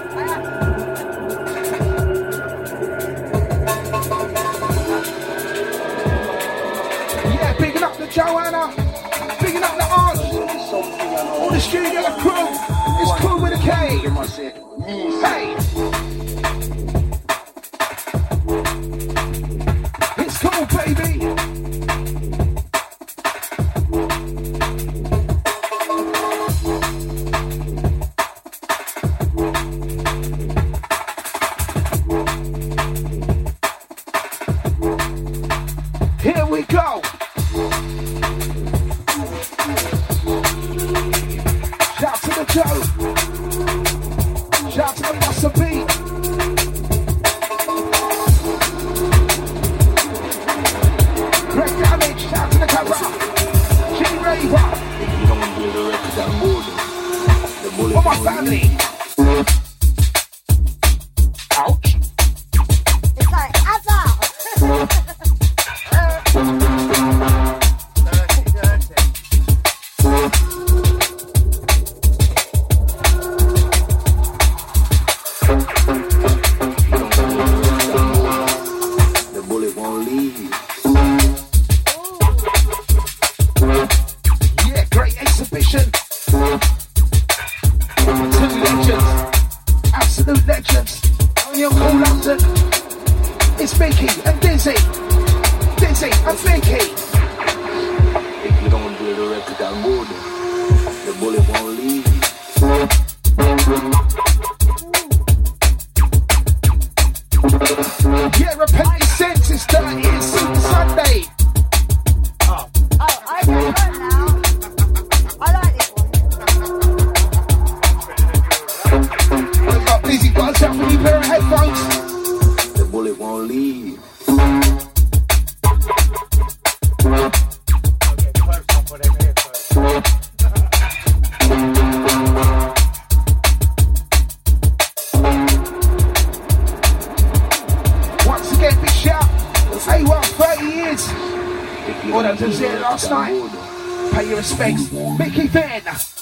Yeah, bigging up the Joanna, bigging up the Arch, all the studio crew. It's crew with a K. Hey, it's cool, baby. Here we go. Shout to the Joe. Shout to the Buster Beat. Great damage. Shout to the camera. G-Raver. For my family. Ouch. It's like, Azza! Yeah, great exhibition. Two legends. Absolute legends. Only on Cool London. It's Mickey and Dizzy. Dizzy and Mickey. If you don't do the record, I'm golden. The bullet won't leave you. Yeah, repent sense. It's dirty. It's Super Sunday. Oh, I can learn now. I like this one. We've got Dizzy got herself a new pair of headphones. The bullet won't leave you. Once again, big shout. A1 30 years. What I just said last night. Pay your respects. Mickey Finn.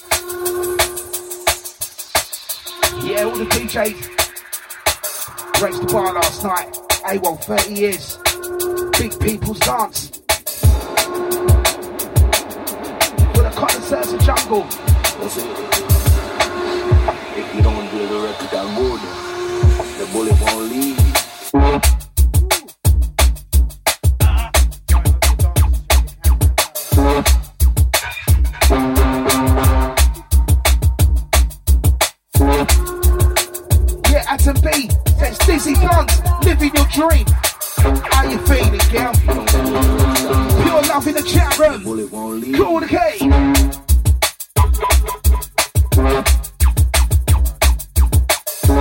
Yeah, all the DJs. Raised the bar last night. A1 30 years. Big people's dance. For the connoisseurs of jungle. If you don't do the record, I'm golden. The bullet won't leave you. Yeah, Atom B. That's Dizzy Blunt. Living your dream. How you feeling, girl? Pure love in the chat room. Bullet won't leave. Cool the K.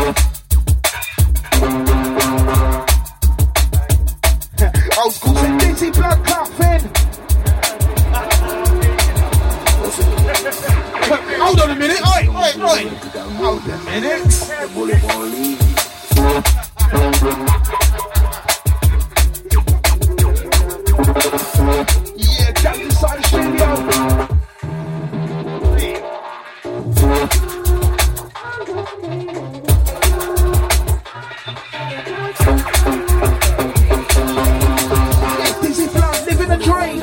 Old school said Dizzy. Dizzy Blood Coffin. Hold on a minute. Oi. Hold a minute. Yeah, down inside the studio. Dizzy Blood, living the dream.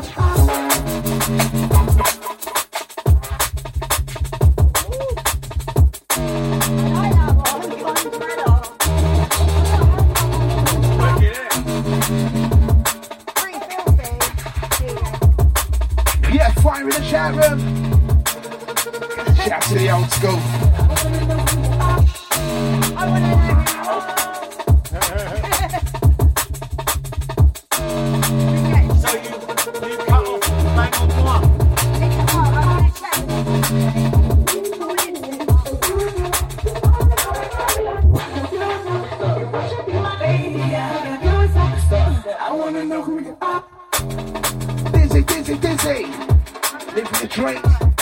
Yeah, fire in the chat room. Shout to the old school. So you cut off bang on one. I wanna know who you are. Dizzy. Living the dream.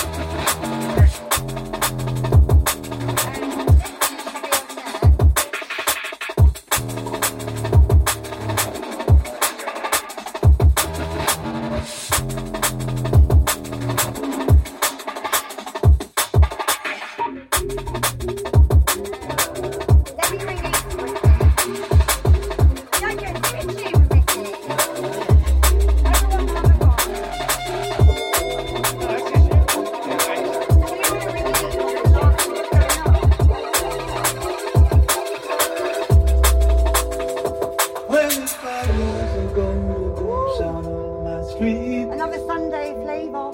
Another Sunday flavour.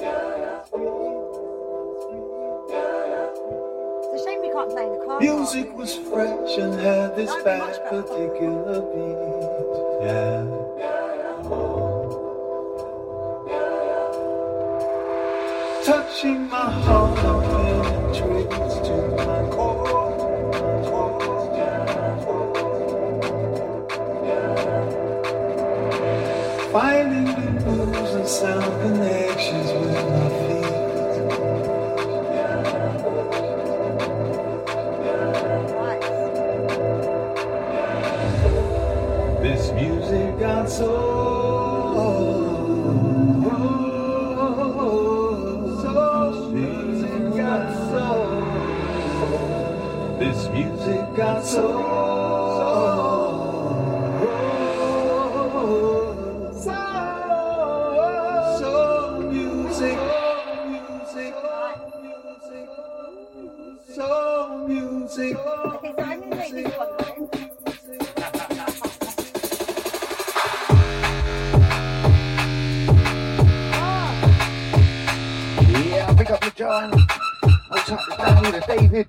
It's a shame we can't play in the car. Music was fresh and had this that particular beat. Yeah. Touching my heart penetrates to my core. Finding the moves and sound connections with my feet. This music got This music got music. Okay, so I'm going to make this one then. Yeah, pick up the John. I'll tuck the Daniel to David.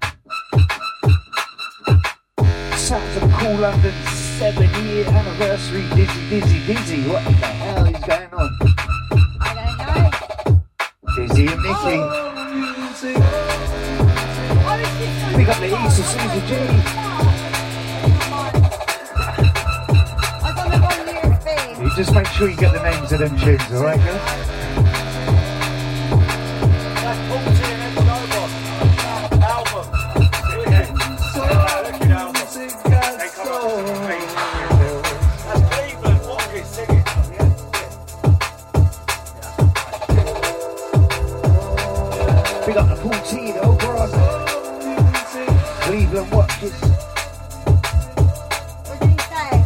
Sounds of the Cool London 7-year anniversary. Dizzy. What the hell is going on? I don't know. Dizzy and Nicky. Pick up the East of Susie G. I got the 1 year thing. You just make sure you get the names of them tunes, alright, guys? Big up the Paul T, the old brother. Cleveland watches. What did he say?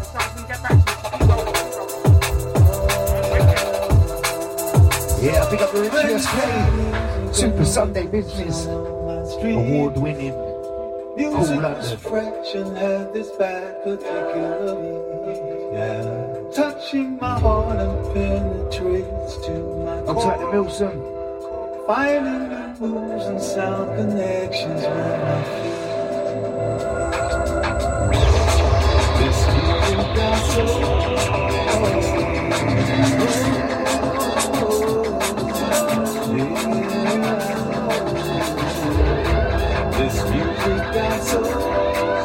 Yeah, pick up the Richie K. Super Sunday Business. Award winning. Cool London. Fresh and had this bad particular beat. Yeah. Touching my heart and penetrates to my I'm core. Tight Milson. Finding the moves and sound connections with my feet. This music got This music got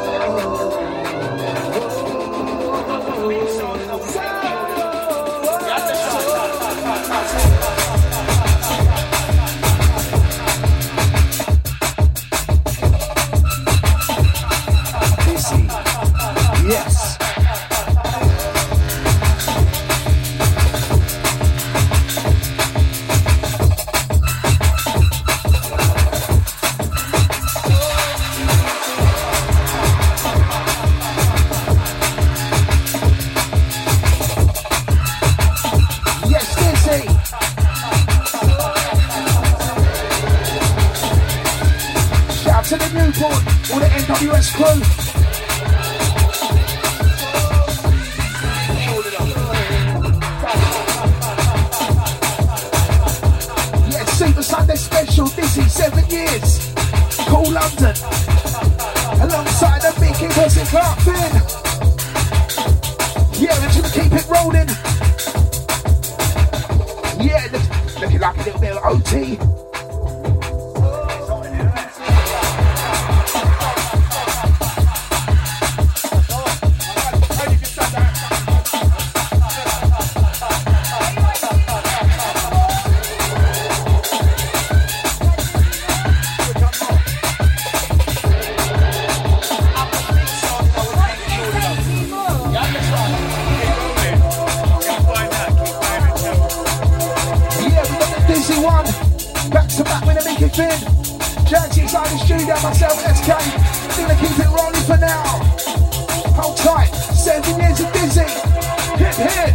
WS crew. Yeah, Super Sunday special, Dizzy, 7 years. Cool London. Alongside the Mickey Wilson Clark Finn. Yeah, we're gonna keep it rolling. Yeah, looking like a little bit of OT. Jagsy inside the studio, myself and SK. Gonna keep it rolling for now. Hold tight, 7 years of Dizzy. Hip hip.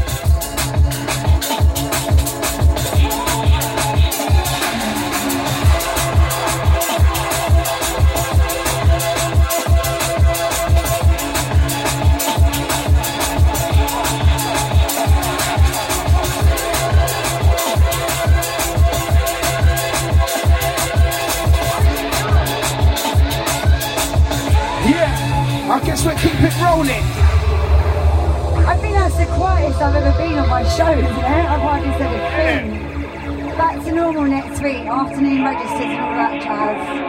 I guess we'll keep it rolling. I think that's the quietest I've ever been on my show, isn't it? I've hardly said a thing. Back to normal next week, afternoon registers and all that jazz.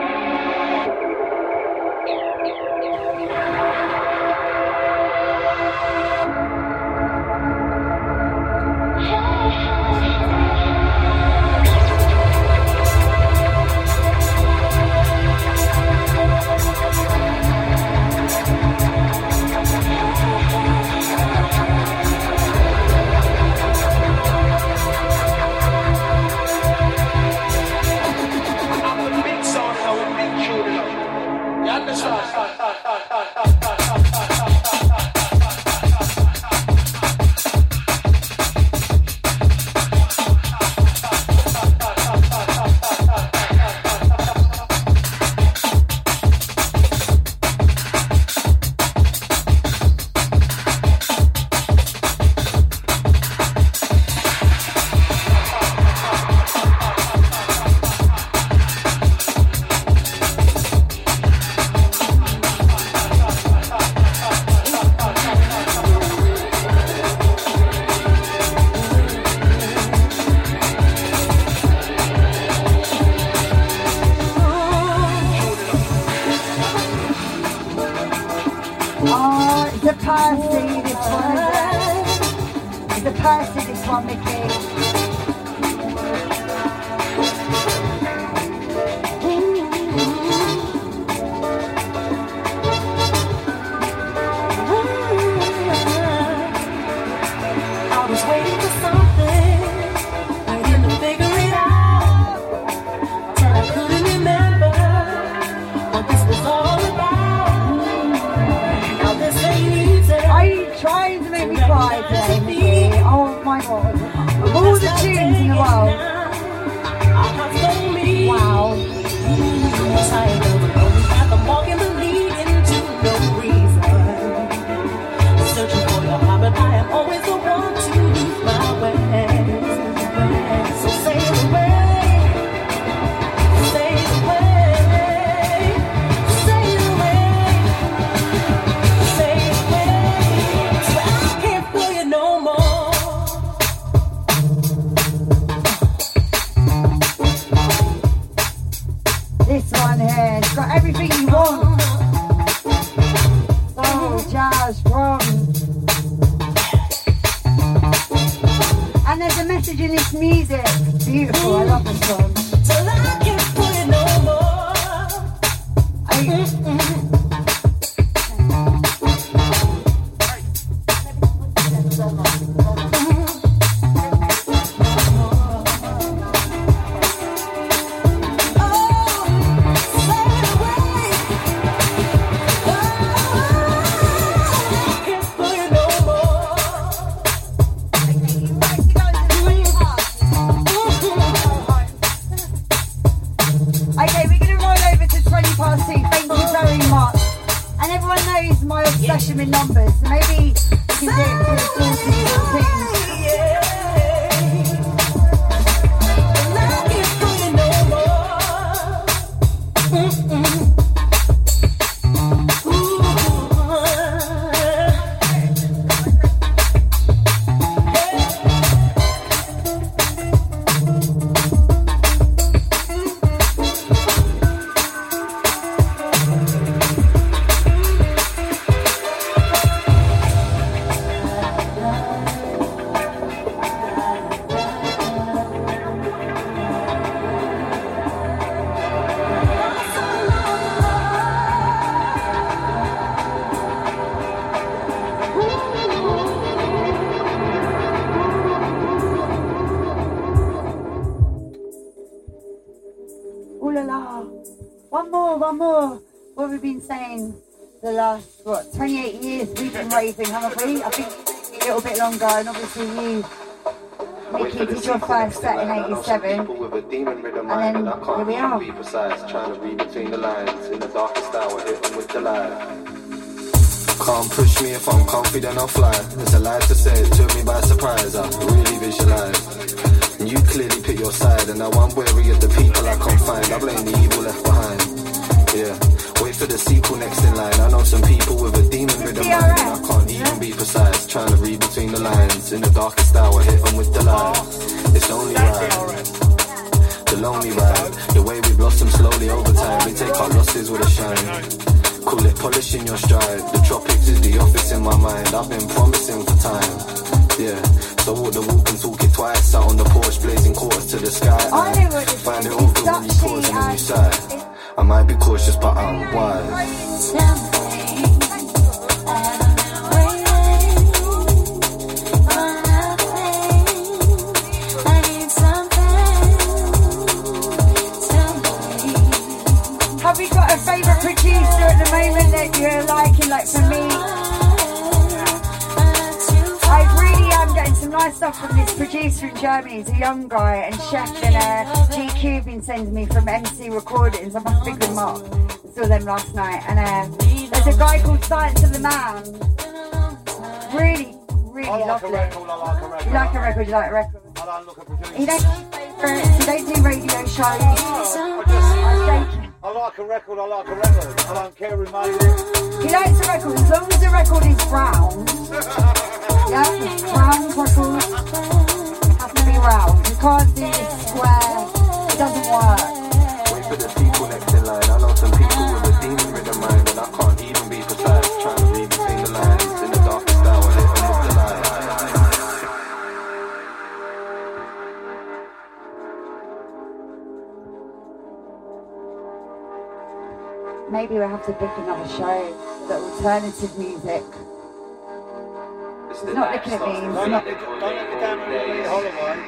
them in numbers. So maybe you can do it to the 40s or things. One more. What have we been saying the last, 28 years we've been raving, haven't we? I think a little bit longer, and obviously you, Mickey, did your first set in 87. And then here we are. Trying to read between the lines. In the darkest hour, hit them with the light. Can't push me if I'm confident I'll fly. It's a lie to say it took me by surprise. I really visualize. And you clearly pick your side, and now I'm wary of the people I can't find. I blame the evil left behind. Yeah, wait for the sequel next in line. I know some people with a demon-ridden mind, and I can't even be precise. Trying to read between the lines. In the darkest hour, hit them with the light. It's only right. The lonely ride. The way we blossom slowly over time. We take our losses with a shine. Call it polishing your stride. The tropics is the office in my mind. I've been promising for time. Yeah, so walk the walk and talk it twice. Out on the porch, blazing quarters to the sky. Find it all good when you cause and then you sigh. I might be cautious, but I'm wise. Have you got a favourite producer at the moment that you're liking? Like for me, I really am getting some nice stuff from this producer in Germany. He's a young guy, and Chef and GQ have been sending me from MC Recordings. I must pick them up. I saw them last night. And there's a guy called Science of the Man. Really lovely. You like a record, you like a record. He don't do radio shows. I like a record, I like a record. I don't care who made it. He likes a record as long as the record is round. Yeah, round record. It has to be round. You can't do this square. It doesn't work. Wait for the people next in line. I know some people with a demon-ridden mind, and I can't even be precise. Trying to read between the lines. In the darkest hour, hit them with the light. Maybe we'll have to book another show. The alternative music. He's not looking at me. Don't let me down on your holiday.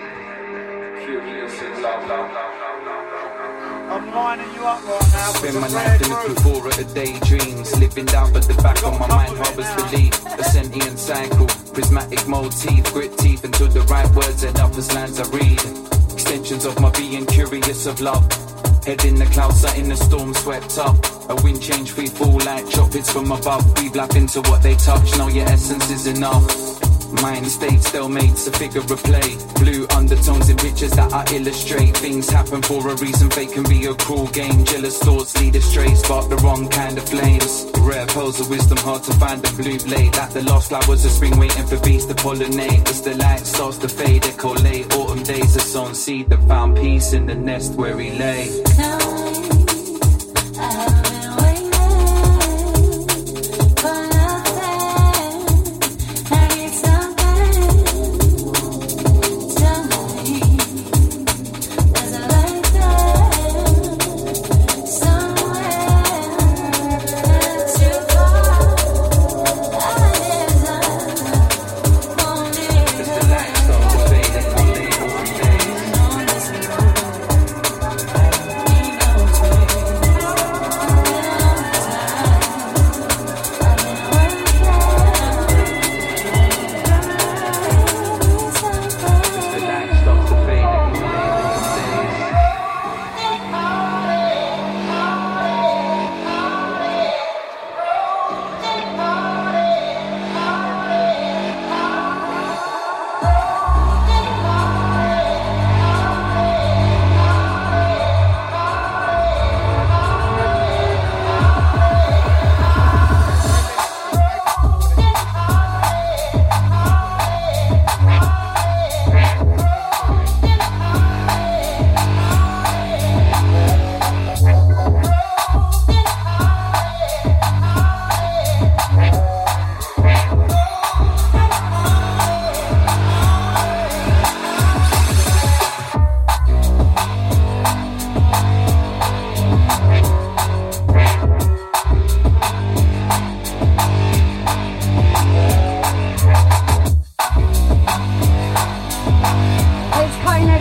I'm lining you up right now. Spend my night in the Plethora of daydreams. Living down but the back of my mind harbors belief. A sentient cycle, prismatic motif. Grit teeth until the right words end up as lines I read. Extensions of my being, curious of love. Head in the clouds, sat in the storm, swept up. A wind change, free fall like choppers from above. Breathe life into what they touch, know your essence is enough. Mind state, stalemates, a figure of play. Blue undertones in pictures that I illustrate. Things happen for a reason, fate can be a cruel game. Jealous thoughts lead astray, spark the wrong kind of flames. Rare pearls of wisdom, hard to find a blue blade. Like the lost flowers of spring waiting for bees to pollinate. As the light starts to fade, echo late. Autumn days, a sown seed that found peace in the nest where he lay.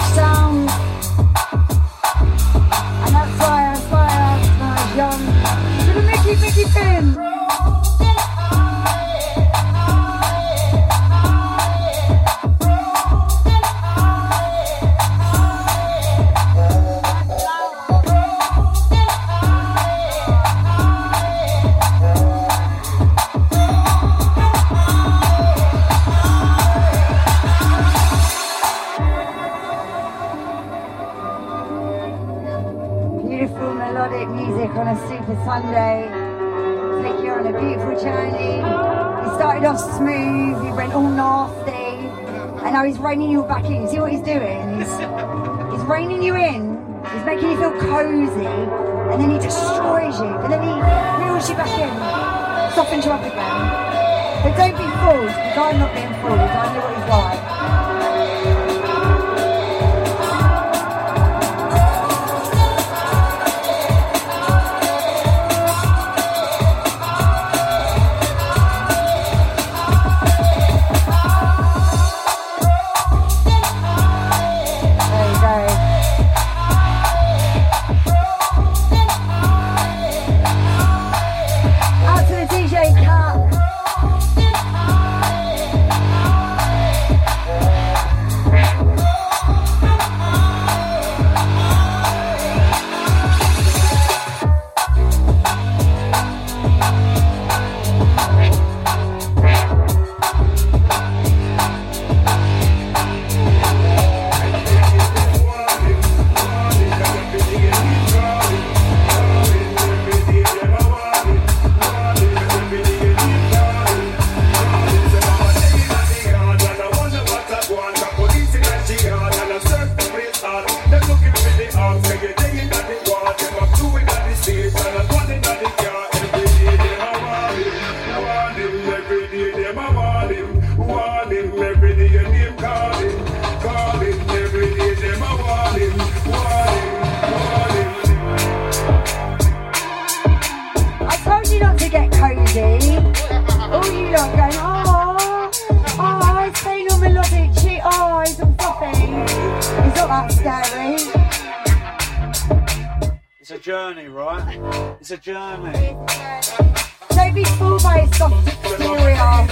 sound. And that's why when I was young. To the Mickey Finn. Beautiful melodic music on a super Sunday. Take you on a beautiful journey. He started off smooth, he went all nasty, and now he's reining you back in. You see what he's doing? He's reining you in, he's making you feel cozy, and then he destroys you, and then he reels you back in, softens you up again. But don't be fooled, because I'm not being fooled, I know what he's like. It's a journey, right? It's a journey. Don't be fooled by his soft exterior.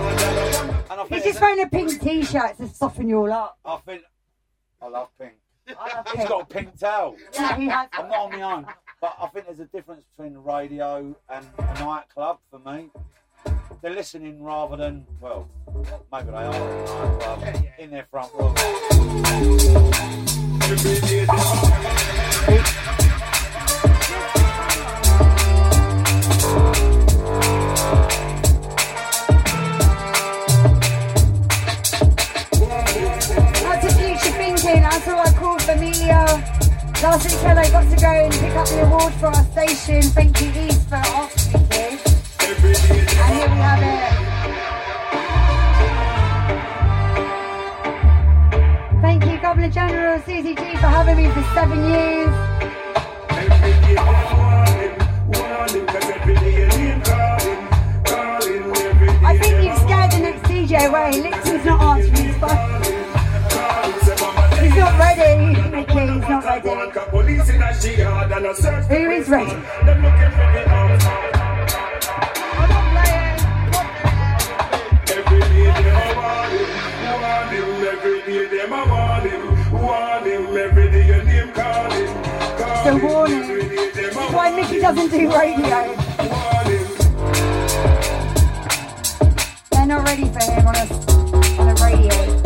He's just wearing a pink t-shirt to soften you all up. I love pink. I love He's pink. got a pink towel. Yeah, he has. I'm not on my own. But I think there's a difference between the radio and a nightclub for me. They're listening rather than, well, maybe they are in a nightclub, in their front room. That's a future thinking. That's what I called Familia. Last weekend I got to go and pick up the award for our station. Thank you, East, for asking me to. And here we have it. Thank you, Governor General Susie G, for having me for 7 years. I think you've scared the next DJ away. Lipton's not answering his phone. He's not ready, Mickey. He's not ready. Who is ready? It's a warning. That's why Mickey doesn't do radio. They're not ready for him on a radio.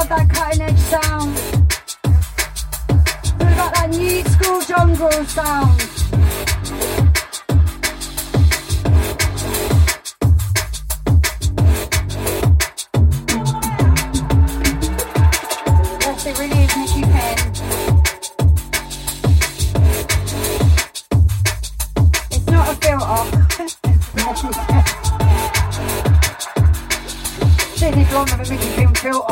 love that cutting edge sound. It's got that new school jungle sound. Yes, it really is Mickey Penn. It's not a filter. Sitting is longer than Mickey Penn filter.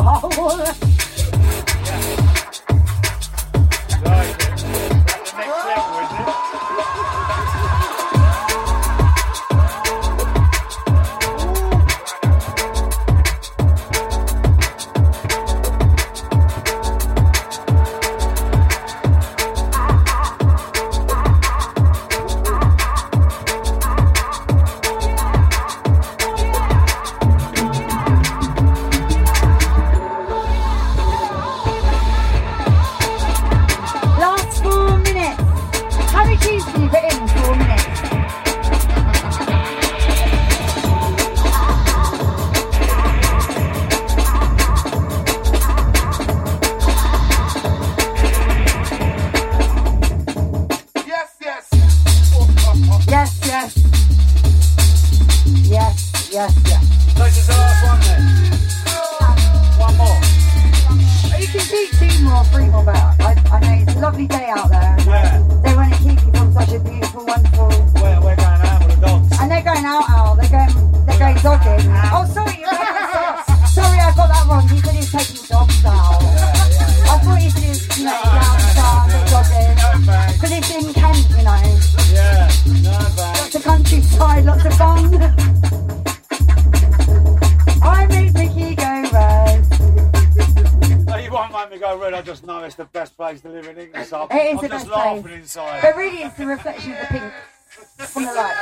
Inside. But really it's the reflection of the pink from the light.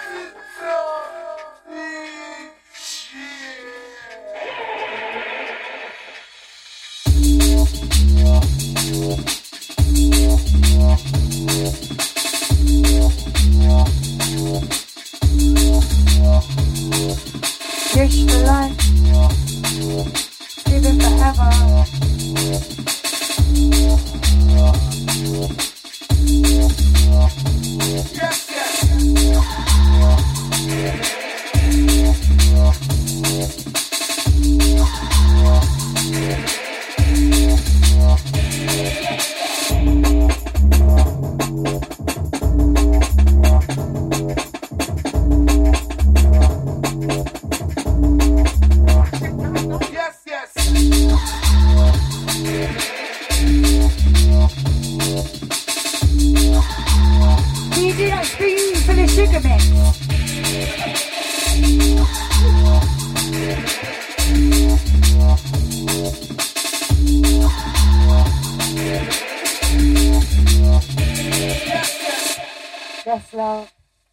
Wish for life, live it forever. Yes, love.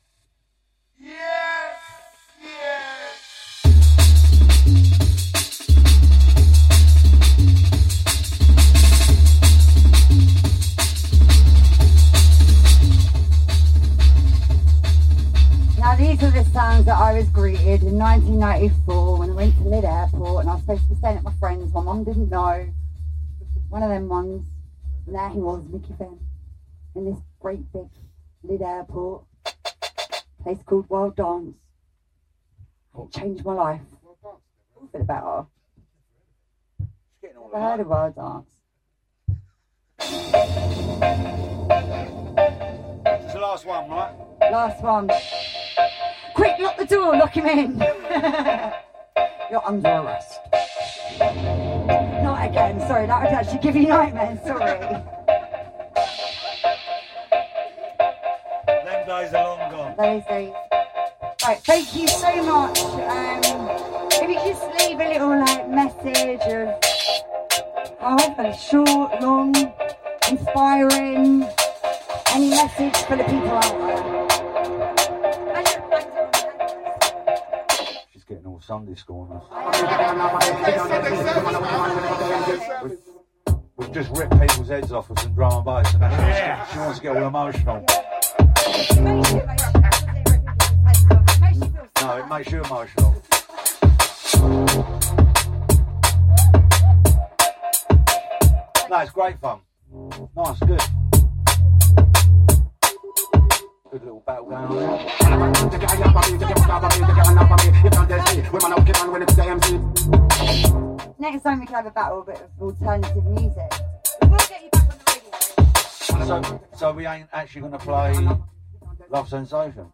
Now these are the sounds that I was greeted in 1994 when I went to Lyd Airport and I was supposed to be staying at my friend's. My mum didn't know. One of them ones. And there he was, Mickey Penn, in this great big Lyd Airport. Place called Wild Dance. It changed my life. A bit better. Never heard of Wild Dance. It's the last one, right? Last one. Quick, lock the door, lock him in. You're under arrest. Not again, sorry, that would actually give you nightmares, sorry. Them days are long gone. Those days. Right, thank you so much. If you just leave a little message of however short, long, inspiring, any message for the people out there. She's getting all Sunday school on us. We've just ripped people's heads off with some drum and bass, and that's she wants to get all emotional. No, it makes you emotional. No, it's great fun. Nice, good. Good little battle going on there. Next time we can have a battle, a bit of alternative music. We'll get you back on the radio. So we ain't actually going to play Love Sensation.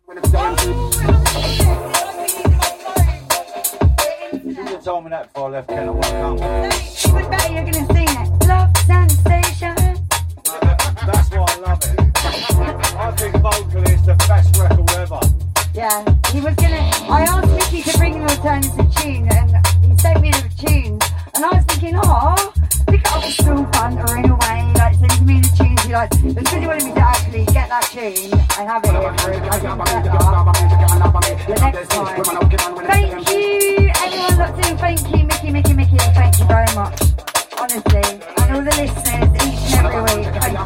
You should have told me that before I left Ken. I want to come. No, even better, you're going to sing it. Love Sensation. That's why I love it. I think vocally it's the best record ever. Yeah, he was gonna. I asked Mickey to bring an alternative tune, and he sent me the tune. And I was thinking, oh, pick it up a school fun or in a way, like sending me the tunes he likes. But because he wanted me to actually get that tune and have it here for him, I can set it up the next time. Thank you, everyone locked in. Thank you, Mickey. Thank you very much. Honestly, and all the listeners each and every week. Thank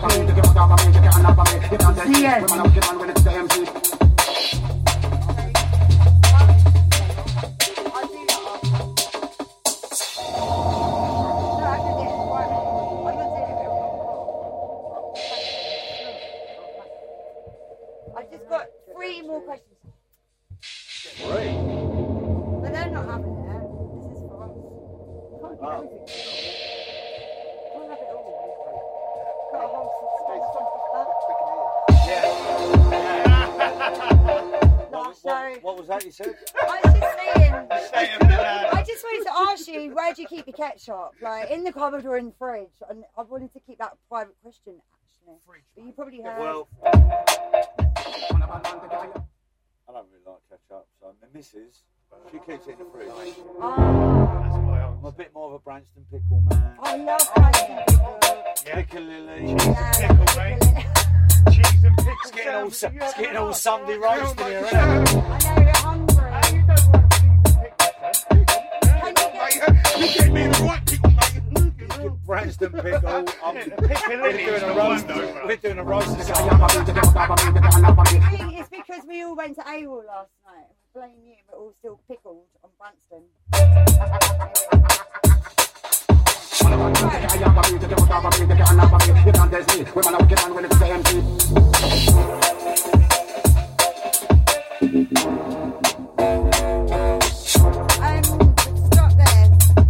you. See you. I've just got 3 more questions. 3? But they're not having it. This is for us. Can't get everything. Can't have it all. Got a whole What was that you said? I was just saying, I just wanted to ask you, where do you keep your ketchup? Like, in the cupboard or in the fridge? And I wanted to keep that a private question, actually. But you probably heard. Well, I don't really like ketchup, so my missus, she keeps it in the fridge. I'm a bit more of a Branston pickle man. I love Branston pickle. Piccalilli. Cheese and pickle. It's getting all Sunday roast in here, isn't it? I know, you're hungry. You get me the right pickle, mate. Branston pickle. We're doing a roast. I think it's because we all went to AWOL last night. We blame you, but all still pickled on Branston. Stop there.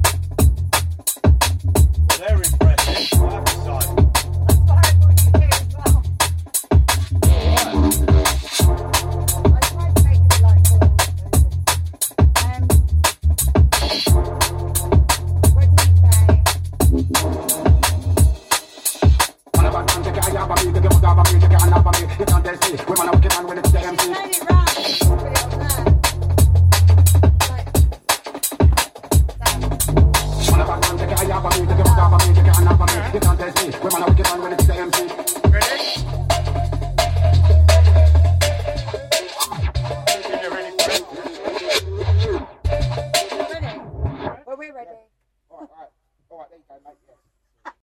They're impressive. I have to say. That's what I thought you did as well. I tried to make it like what did he say? Turn it round. Put it on there. Like,